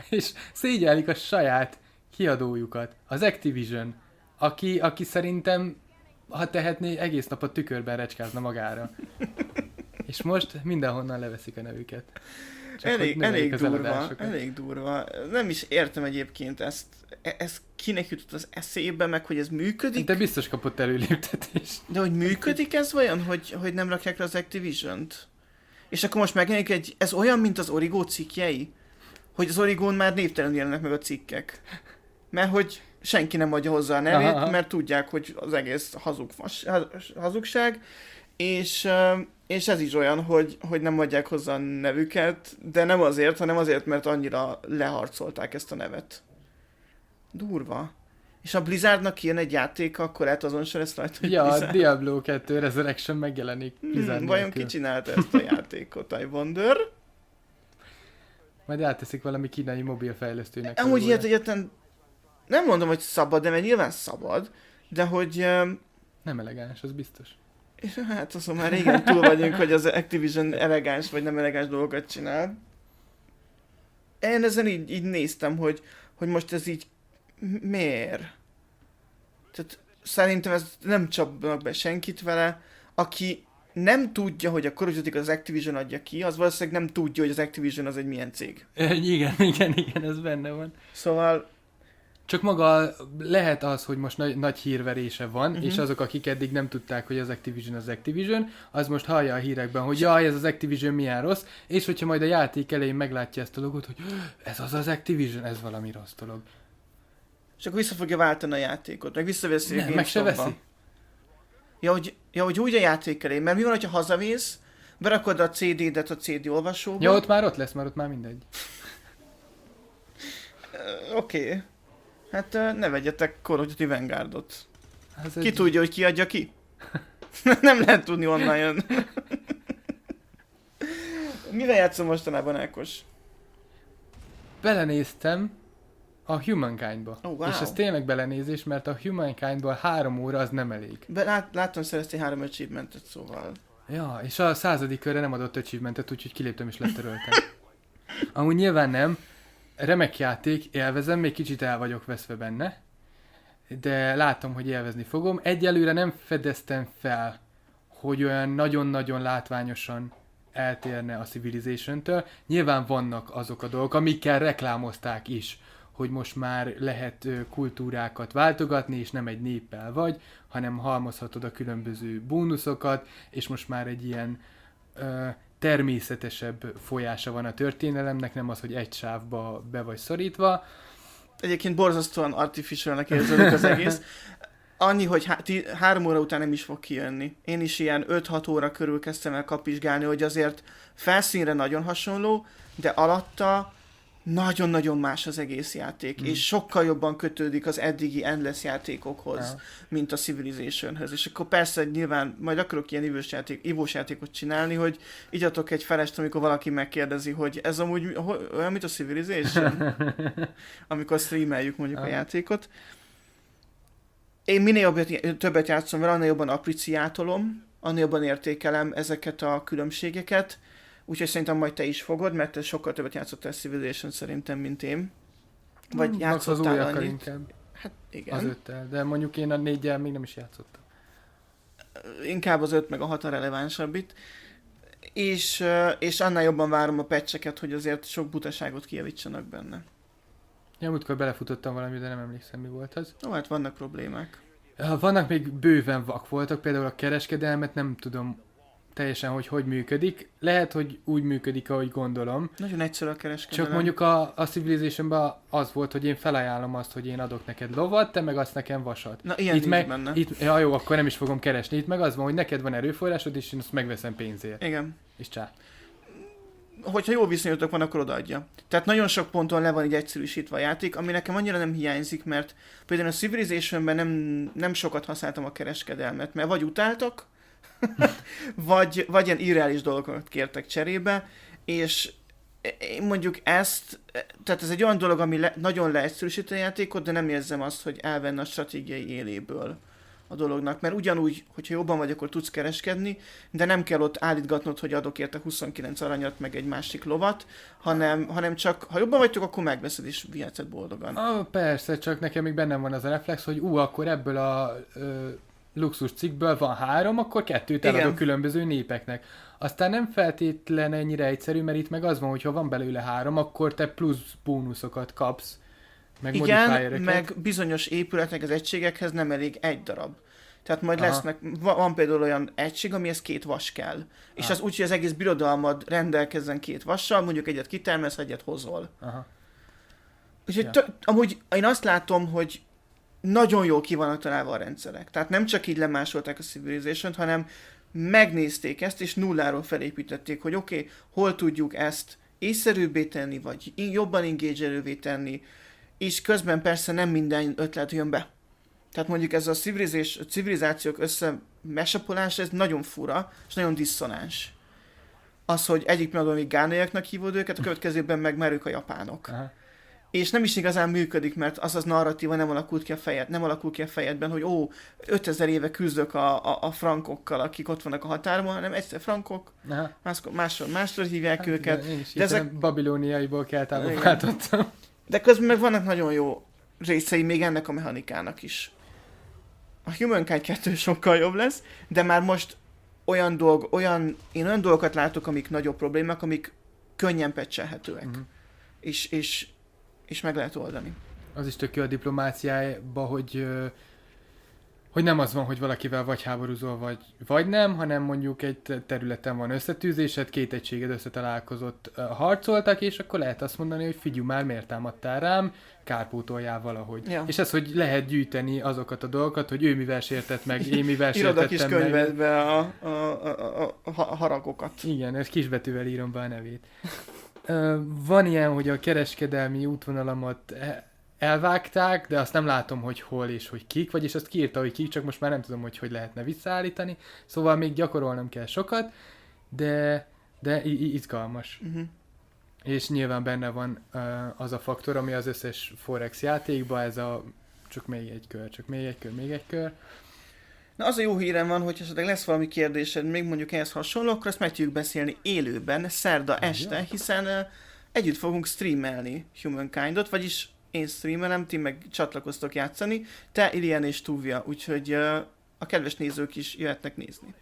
Speaker 1: és szégyellik a saját kiadójukat, az Activision, aki, aki szerintem, ha tehetné, egész nap a tükörben recskázna magára. És most mindenhonnan leveszik a nevüket. Csak
Speaker 2: elég, elég
Speaker 1: az
Speaker 2: durva,
Speaker 1: eladásokat.
Speaker 2: elég durva. Nem is értem egyébként ezt. E- Ez kinek jutott az eszébe, meg hogy ez működik?
Speaker 1: De biztos kapott előléptetést.
Speaker 2: De hogy működik ez vajon, hogy, hogy nem rakják le az Activision-t? És akkor most megjelenik egy... Ez olyan, mint az Origo cikkjei? Hogy az Origón már névtelenül jelennek meg a cikkek. Mert hogy senki nem adja hozzá a nevét,
Speaker 1: Aha.
Speaker 2: mert tudják, hogy az egész hazug, hazugság. És, ö, és ez is olyan, hogy, hogy nem adják hozzá a nevüket, de nem azért, hanem azért, mert annyira leharcolták ezt a nevet. Durva. És a Blizzardnak kijön egy játék, akkor hát azon se lesz rajta, hogy
Speaker 1: Ja, a
Speaker 2: Blizzard.
Speaker 1: Diablo kettő Resurrection megjelenik. Blizzard
Speaker 2: Hmm, vajon
Speaker 1: nélkül.
Speaker 2: ki csinálta ezt a játékot, I wonder?
Speaker 1: Majd átteszik valami kínai mobilfejlesztőnek.
Speaker 2: Amúgy
Speaker 1: valóra.
Speaker 2: ilyet egyetlen nem mondom, hogy szabad, de mert nyilván szabad, de hogy öm,
Speaker 1: Nem elegáns, az biztos.
Speaker 2: és hát azon már régen túl vagyunk, hogy az Activision elegáns vagy nem elegáns dolgokat csinál. Én ezen így, így néztem, hogy, hogy most ez így m- miért? Tehát szerintem ez nem csapnak be senkit vele, aki nem tudja, hogy a Call of Duty az Activision adja ki, az valószínűleg nem tudja, hogy az Activision az egy milyen cég.
Speaker 1: Igen, igen, igen, ez benne van.
Speaker 2: Szóval
Speaker 1: Csak maga lehet az, hogy most nagy, nagy hírverése van,
Speaker 2: Mhm.
Speaker 1: uh-huh. és azok, akik eddig nem tudták, hogy az Activision az Activision, az most hallja a hírekben, hogy jaj, ez az Activision milyen rossz, és hogyha majd a játék elején meglátja ezt a logot, hogy ez az az Activision, ez valami rossz dolog.
Speaker 2: és akkor vissza fogja váltani a játékot, meg visszaveszi a
Speaker 1: Nem, meg se
Speaker 2: GameStop-ba.
Speaker 1: veszi.
Speaker 2: Ja, hogy, ja, hogy úgy a játék elé, mert mi van, hogyha hazavész, berakod a cé dé-det a cé dé olvasóba.
Speaker 1: Ja, ott már ott lesz, már ott már mindegy.
Speaker 2: Ö, Oké. Okay. Hát ö, ne vegyetek Call of Duty Vanguardot.
Speaker 1: Ez
Speaker 2: Ki
Speaker 1: egy...
Speaker 2: tudja, hogy ki adja ki? Nem lehet tudni, honnan jön. Mivel játszom mostanában, Ákos?
Speaker 1: Belenéztem a Humankindba.
Speaker 2: Oh, wow.
Speaker 1: És ez tényleg belenézés, mert a Humankindból három óra az nem elég.
Speaker 2: Be, lát, láttam szereztél három achievementet, szóval.
Speaker 1: Ja, és a századik körre nem adott achievementet, úgyhogy kiléptem és letöröltem. Amúgy nyilván nem. Remek játék, élvezem, még kicsit el vagyok veszve benne. De látom, hogy élvezni fogom. Egyelőre nem fedeztem fel, hogy olyan nagyon-nagyon látványosan eltérne a Civilization-től. Nyilván vannak azok a dolgok, amikkel reklámozták is, hogy most már lehet ö, kultúrákat váltogatni, és nem egy néppel vagy, hanem halmozhatod a különböző bónuszokat, és most már egy ilyen ö, természetesebb folyása van a történelemnek, nem az, hogy egy sávba be vagy szorítva.
Speaker 2: Egyébként borzasztóan artificialnek érződik az egész. Annyi, hogy há- ti- három óra után nem is fog kijönni. Én is ilyen öt-hat óra körül kezdtem el kapizsgálni, hogy azért felszínre nagyon hasonló, de alatta nagyon-nagyon más az egész játék,
Speaker 1: Mm.
Speaker 2: és sokkal jobban kötődik az eddigi Endless játékokhoz,
Speaker 1: Ja.
Speaker 2: mint a Civilizationhöz. És akkor persze nyilván majd akarok ilyen ivós, játék, ivós játékot csinálni, hogy igyatok egy felest, amikor valaki megkérdezi, hogy ez amúgy ho- olyan, mint a Civilization, amikor streameljük mondjuk a
Speaker 1: Ah.
Speaker 2: játékot. Én minél jobbet, többet játszom vele, annál jobban appreciátolom, annál jobban értékelem ezeket a különbségeket, úgyhogy szerintem majd te is fogod, mert te sokkal többet játszottál Civilization szerintem, mint én. Vagy
Speaker 1: Hmm, max az
Speaker 2: játszottál
Speaker 1: újakkal
Speaker 2: annyit.
Speaker 1: inkább,
Speaker 2: Hát igen.
Speaker 1: az öttel, de mondjuk én a négyel még nem is játszottam.
Speaker 2: Inkább az öt meg a hat a relevánsabb itt. És, ö, és annál jobban várom a patcheket, hogy azért sok butaságot kijavítsanak benne.
Speaker 1: Ja, múltkor belefutottam valamit, de nem emlékszem, mi volt az.
Speaker 2: Ó, hát vannak problémák.
Speaker 1: Ja, vannak még bőven vak voltak, például a kereskedelmet nem tudom teljesen, hogy hogy működik. Lehet, hogy úgy működik, ahogy gondolom.
Speaker 2: Nagyon egyszerű a kereskedelem.
Speaker 1: Csak mondjuk a, a Civilizationban az volt, hogy én felajánlom azt, hogy én adok neked lovat, te meg azt nekem vasat.
Speaker 2: Na, ilyen
Speaker 1: Itt
Speaker 2: nincs
Speaker 1: meg,
Speaker 2: benne.
Speaker 1: itt, ja jó, akkor nem is fogom keresni. Itt meg az van, hogy neked van erőforrásod, és én azt megveszem pénzért.
Speaker 2: Igen.
Speaker 1: És csá.
Speaker 2: Hogyha jó viszonyotok van, akkor odaadja. Tehát nagyon sok ponton le van így egyszerűsítve a játék, ami nekem annyira nem hiányzik, mert például a Civilizationben nem, nem sokat használtam a kereskedelmet, mert vagy utáltak, vagy, vagy ilyen irreális dolgokat kértek cserébe, és én mondjuk ezt, tehát ez egy olyan dolog, ami le, nagyon leegyszerűsíti a játékot, de nem érzem azt, hogy elvenne a stratégiai éléből a dolognak, mert ugyanúgy, hogyha jobban vagy, akkor tudsz kereskedni, de nem kell ott állítgatnod, hogy adok érte huszonkilenc aranyat, meg egy másik lovat, hanem, hanem csak, ha jobban vagytok, akkor megveszed és vihetszed boldogan.
Speaker 1: Ah, persze, csak nekem még bennem van az a reflex, hogy ú, akkor ebből a ö, luxus cikkből van három, akkor kettőt eladok
Speaker 2: Igen.
Speaker 1: különböző népeknek. Aztán nem feltétlen ennyire egyszerű, mert itt meg az van, hogy ha van belőle három, akkor te plusz bónuszokat kapsz, meg
Speaker 2: Igen,
Speaker 1: modifiereket.
Speaker 2: meg bizonyos épületnek az egységekhez nem elég egy darab. Tehát majd
Speaker 1: Aha.
Speaker 2: lesznek, va- van például olyan egység, amihez két vas kell. És
Speaker 1: Aha.
Speaker 2: az úgy, hogy az egész birodalmad rendelkezzen két vassal, mondjuk egyet kitermelsz, egyet hozol.
Speaker 1: Aha.
Speaker 2: Úgyhogy
Speaker 1: Ja.
Speaker 2: tö- amúgy én azt látom, hogy nagyon jól ki vannak találva a rendszerek. Tehát nem csak így lemásolták a Civilization-t, hanem megnézték ezt, és nulláról felépítették, hogy oké, okay, hol tudjuk ezt észszerűbbé tenni, vagy in- jobban engage-erővé tenni, és közben persze nem minden ötlet jön be. Tehát mondjuk ez a civilizás- civilizációk összemesapolása, ez nagyon fura, és nagyon diszonáns. Az, hogy egyik pillanatban még gánaiaknak hívod őket, a következőben meg már ők a japánok.
Speaker 1: Aha.
Speaker 2: És nem is igazán működik, mert az az narratíva nem alakult ki a fejed, nem alakul ki a fejedben, hogy ó, ötezer éve küzdök a, a, a frankokkal, akik ott vannak a határon, hanem egyszer frankok,
Speaker 1: Aha.
Speaker 2: máskor, máshol másról hívják hát, őket.
Speaker 1: Igen, én is
Speaker 2: de ezek-
Speaker 1: ezek... babilóniaiból kell
Speaker 2: Igen.
Speaker 1: váltottam.
Speaker 2: De közben meg vannak nagyon jó részei még ennek a mechanikának is. A Humankind kettő sokkal jobb lesz, de már most olyan dolg, olyan, én olyan dolgokat látok, amik nagyobb problémák, amik könnyen pecselhetőek.
Speaker 1: Mhm.
Speaker 2: És, és, és meg lehet oldani.
Speaker 1: Az is tök jó a diplomáciába, hogy, ö, hogy nem az van, hogy valakivel vagy háborúzol, vagy, vagy nem, hanem mondjuk egy te- területen van összetűzésed, két egységed összetalálkozott, ö, harcoltak, és akkor lehet azt mondani, hogy figyelj már, miért támadtál rám, kárpótoljál valahogy.
Speaker 2: Ja.
Speaker 1: És ez, hogy lehet gyűjteni azokat a dolgokat, hogy ő mivel sértett meg, én mivel
Speaker 2: Írod a kis
Speaker 1: sértettem meg.
Speaker 2: könyvedbe a, a, a, a, a ha- haragokat.
Speaker 1: Igen, ez kisbetűvel írom be a nevét. Ö, van ilyen, hogy a kereskedelmi útvonalamat e- elvágták, de azt nem látom, hogy hol és hogy kik, vagyis azt kiírta, hogy kik, csak most már nem tudom, hogy hogy lehetne visszaállítani. Szóval még gyakorolnom kell sokat, de, de i- i- izgalmas.
Speaker 2: Uh-huh.
Speaker 1: És nyilván benne van ö, az a faktor, ami az összes Forex játékban, ez a csak még egy kör, csak még egy kör, még egy kör.
Speaker 2: Na az a jó hírem van, hogy esetleg lesz valami kérdésed, még mondjuk ehhez hasonló, akkor azt meg tudjuk beszélni élőben, szerda este, hiszen uh, együtt fogunk streamelni Humankindot, vagyis én streamelem, ti meg csatlakoztok játszani, te, Ilian és Tuvia, úgyhogy uh, a kedves nézők is jöhetnek nézni.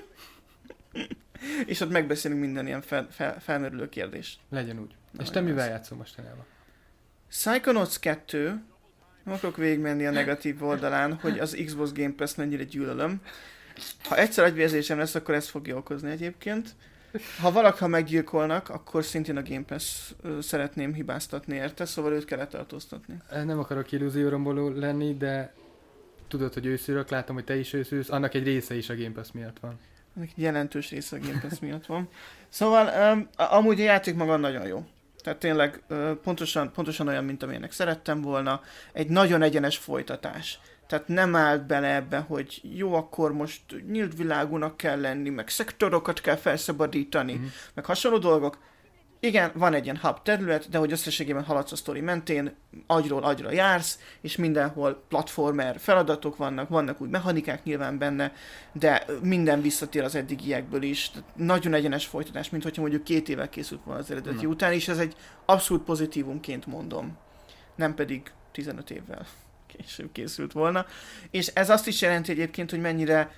Speaker 2: És ott megbeszélünk minden ilyen fel, fel, felmerülő kérdést.
Speaker 1: Legyen úgy.
Speaker 2: Na,
Speaker 1: és te
Speaker 2: nagyon
Speaker 1: mivel
Speaker 2: az.
Speaker 1: játszol mostanában?
Speaker 2: Psychonauts kettő, nem akarok végigmenni a negatív oldalán, hogy az Xbox Game Pass mennyire gyűlölöm. Ha egyszer agyvérzésem lesz, akkor ezt fogja okozni egyébként. Ha valakha meggyilkolnak, akkor szintén a Game Pass ö, szeretném hibáztatni érte, szóval őt kell letartóztatni.
Speaker 1: Nem akarok illúzióromboló lenni, de tudod, hogy őszülök, látom, hogy te is őszülsz, annak egy része is a Game Pass miatt van.
Speaker 2: Ennek egy jelentős része a Game Pass miatt van. Szóval um, amúgy a játék maga nagyon jó. Tehát tényleg ö, pontosan, pontosan olyan, mint amilyenek szerettem volna. Egy nagyon egyenes folytatás. Tehát nem állt bele ebbe, hogy jó, akkor most nyílt világúnak kell lenni, meg szektorokat kell felszabadítani,
Speaker 1: Mhm.
Speaker 2: meg hasonló dolgok. Igen, van egy ilyen hub terület, de hogy összességében haladsz a sztori mentén, agyról agyra jársz, és mindenhol platformer feladatok vannak, vannak új mechanikák nyilván benne, de minden visszatér az eddigiekből is. Tehát nagyon egyenes folytatás, mint hogyha mondjuk két évvel készült volna az eredeti
Speaker 1: Na.
Speaker 2: után, és ez egy abszolút pozitívumként mondom. Nem pedig tizenöt évvel később készült volna. És ez azt is jelenti egyébként, hogy mennyire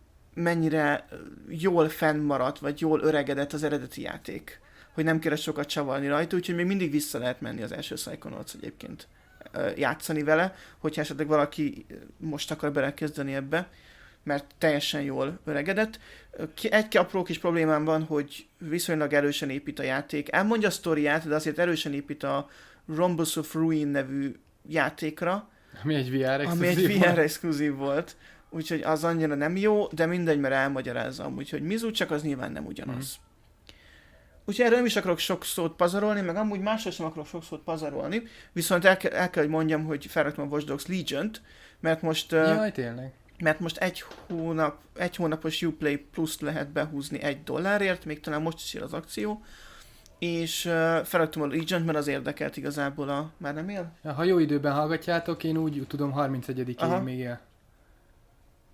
Speaker 2: mennyire jól fennmaradt, vagy jól öregedett az eredeti játék. Hogy nem kell sokat csavarni rajta, úgyhogy még mindig vissza lehet menni az első Psychonauts egyébként ö, játszani vele, hogyha esetleg valaki most akar belekezdeni ebbe, mert teljesen jól öregedett. Ki- Egy apró kis problémám van, hogy viszonylag erősen épít a játék. Elmondja a sztoriát, de azért erősen épít a Rhombus of Ruin nevű játékra,
Speaker 1: Ami egy vé er
Speaker 2: ami egy
Speaker 1: exkluzív
Speaker 2: vé er
Speaker 1: van.
Speaker 2: exkluzív volt, úgyhogy az annyira nem jó, de mindegy, mert elmagyarázza amúgy, hogy Mizu, csak az nyilván nem ugyanaz.
Speaker 1: Mhm.
Speaker 2: Úgyhogy erről nem is akarok sok szót pazarolni, meg amúgy másról sem akarok sok szót pazarolni, viszont el, ke- el kell, hogy mondjam, hogy felraktam a Watch Dogs Legion-t, mert most, uh,
Speaker 1: Jaj, tényleg.
Speaker 2: mert most egy, hónap, egy hónapos Uplay Plus-t lehet behúzni egy dollárért, még talán most is él az akció, és uh, felraktam a Legion-t, mert az érdekelt igazából a... Már nem él?
Speaker 1: Ja, ha jó időben hallgatjátok, én úgy tudom harmincegyedikén
Speaker 2: Aha.
Speaker 1: még él.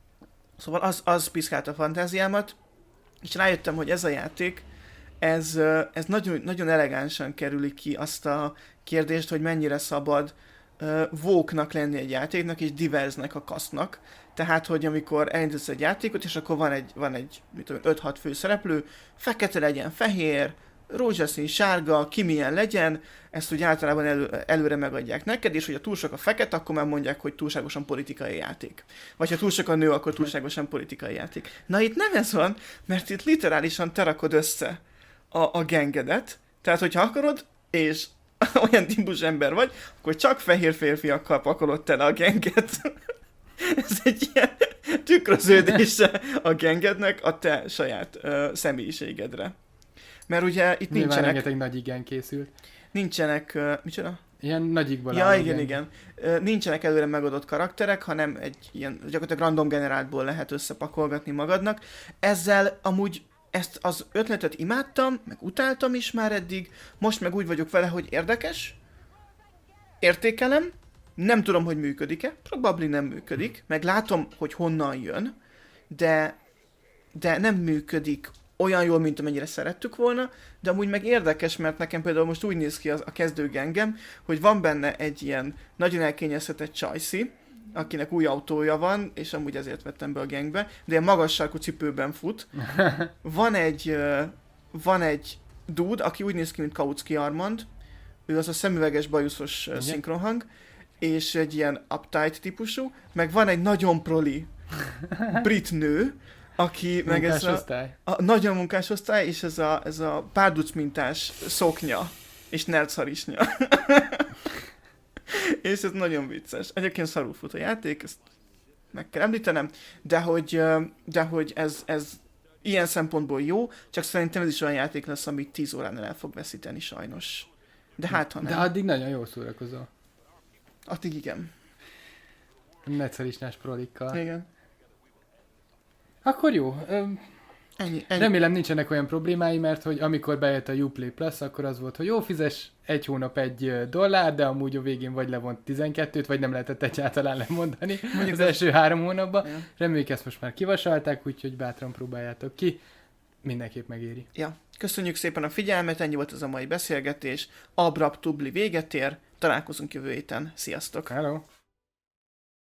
Speaker 2: Szóval az, az piszkálta a fantáziámat, és rájöttem, hogy ez a játék, ez, ö, ez nagyon, nagyon elegánsan kerüli ki azt a kérdést, hogy mennyire szabad uh, woke-nak lenni egy játéknak, és diversnek a kasznak. Tehát, hogy amikor elindítasz egy játékot, és akkor van egy, van egy mit tudom, öt-hat főszereplő, fekete legyen, fehér, rózsaszín, sárga, ki milyen legyen, ezt úgy általában elő, előre megadják neked, és hogyha túl sok a fekete, akkor már mondják, hogy túlságosan politikai játék. Vagy ha túl sok a nő, akkor túlságosan politikai játék. Na itt nem ez van, mert itt literálisan te rakod össze a, a gengedet, tehát hogyha akarod, és olyan típus ember vagy, akkor csak fehér férfiakkal pakolod tele a genget. Ez egy ilyen tükröződése a gengednek a te saját uh, személyiségedre. Mert ugye itt
Speaker 1: Nyilván
Speaker 2: nincsenek...
Speaker 1: rengeteg nagy igen készült.
Speaker 2: Nincsenek... Uh, micsoda?
Speaker 1: Ilyen nagyikból
Speaker 2: Ja,
Speaker 1: áll,
Speaker 2: igen, igen. Uh, nincsenek előre megadott karakterek, hanem egy ilyen gyakorlatilag random generáltból lehet összepakolgatni magadnak. Ezzel amúgy ezt az ötletet imádtam, meg utáltam is már eddig, most meg úgy vagyok vele, hogy érdekes, értékelem, nem tudom, hogy működik-e, probably nem működik, meg látom, hogy honnan jön, de, de nem működik olyan jól, mint amennyire szerettük volna, de amúgy meg érdekes, mert nekem például most úgy néz ki az, a kezdőgengem, hogy van benne egy ilyen nagyon elkényeztetett csajszi, akinek új autója van, és amúgy ezért vettem be a gengbe, de ilyen magas sarkú cipőben fut. Van egy, uh, van egy dude, aki úgy néz ki, mint Kautsky Armand, ő az a szemüveges, bajuszos uh, szinkronhang, és egy ilyen uptight típusú, meg van egy nagyon proli brit nő, aki meg ez a, a nagyon munkás osztály, és ez a, ez a párduc mintás szoknya, és nercharisnya. És ez nagyon vicces. Egyébként szarul fut a játék, ezt meg kell említenem, de hogy, de hogy ez, ez ilyen szempontból jó, csak szerintem ez is olyan játék lesz, amit tíz óránál el fog veszíteni sajnos. De hát, ha nem.
Speaker 1: De addig nagyon jól szórakozol.
Speaker 2: Addig igen.
Speaker 1: Netszerisnás prolikkal.
Speaker 2: Igen.
Speaker 1: Akkor jó. Öm,
Speaker 2: ennyi, ennyi.
Speaker 1: Remélem nincsenek olyan problémái, mert hogy amikor bejött a Uplay Plus, akkor az volt, hogy jó, fizes egy hónap egy dollár, de amúgy a végén vagy levont tizenkettőt, vagy nem lehetett egyáltalán lemondani mondjuk az első három hónapban. Ja. Reméljük ezt most már kivasalták, úgyhogy bátran próbáljátok ki. Mindenképp megéri.
Speaker 2: Ja. Köszönjük szépen a figyelmet, ennyi volt az a mai beszélgetés. Abrupt Tubli véget ér, találkozunk jövő héten. Sziasztok!
Speaker 1: Hello!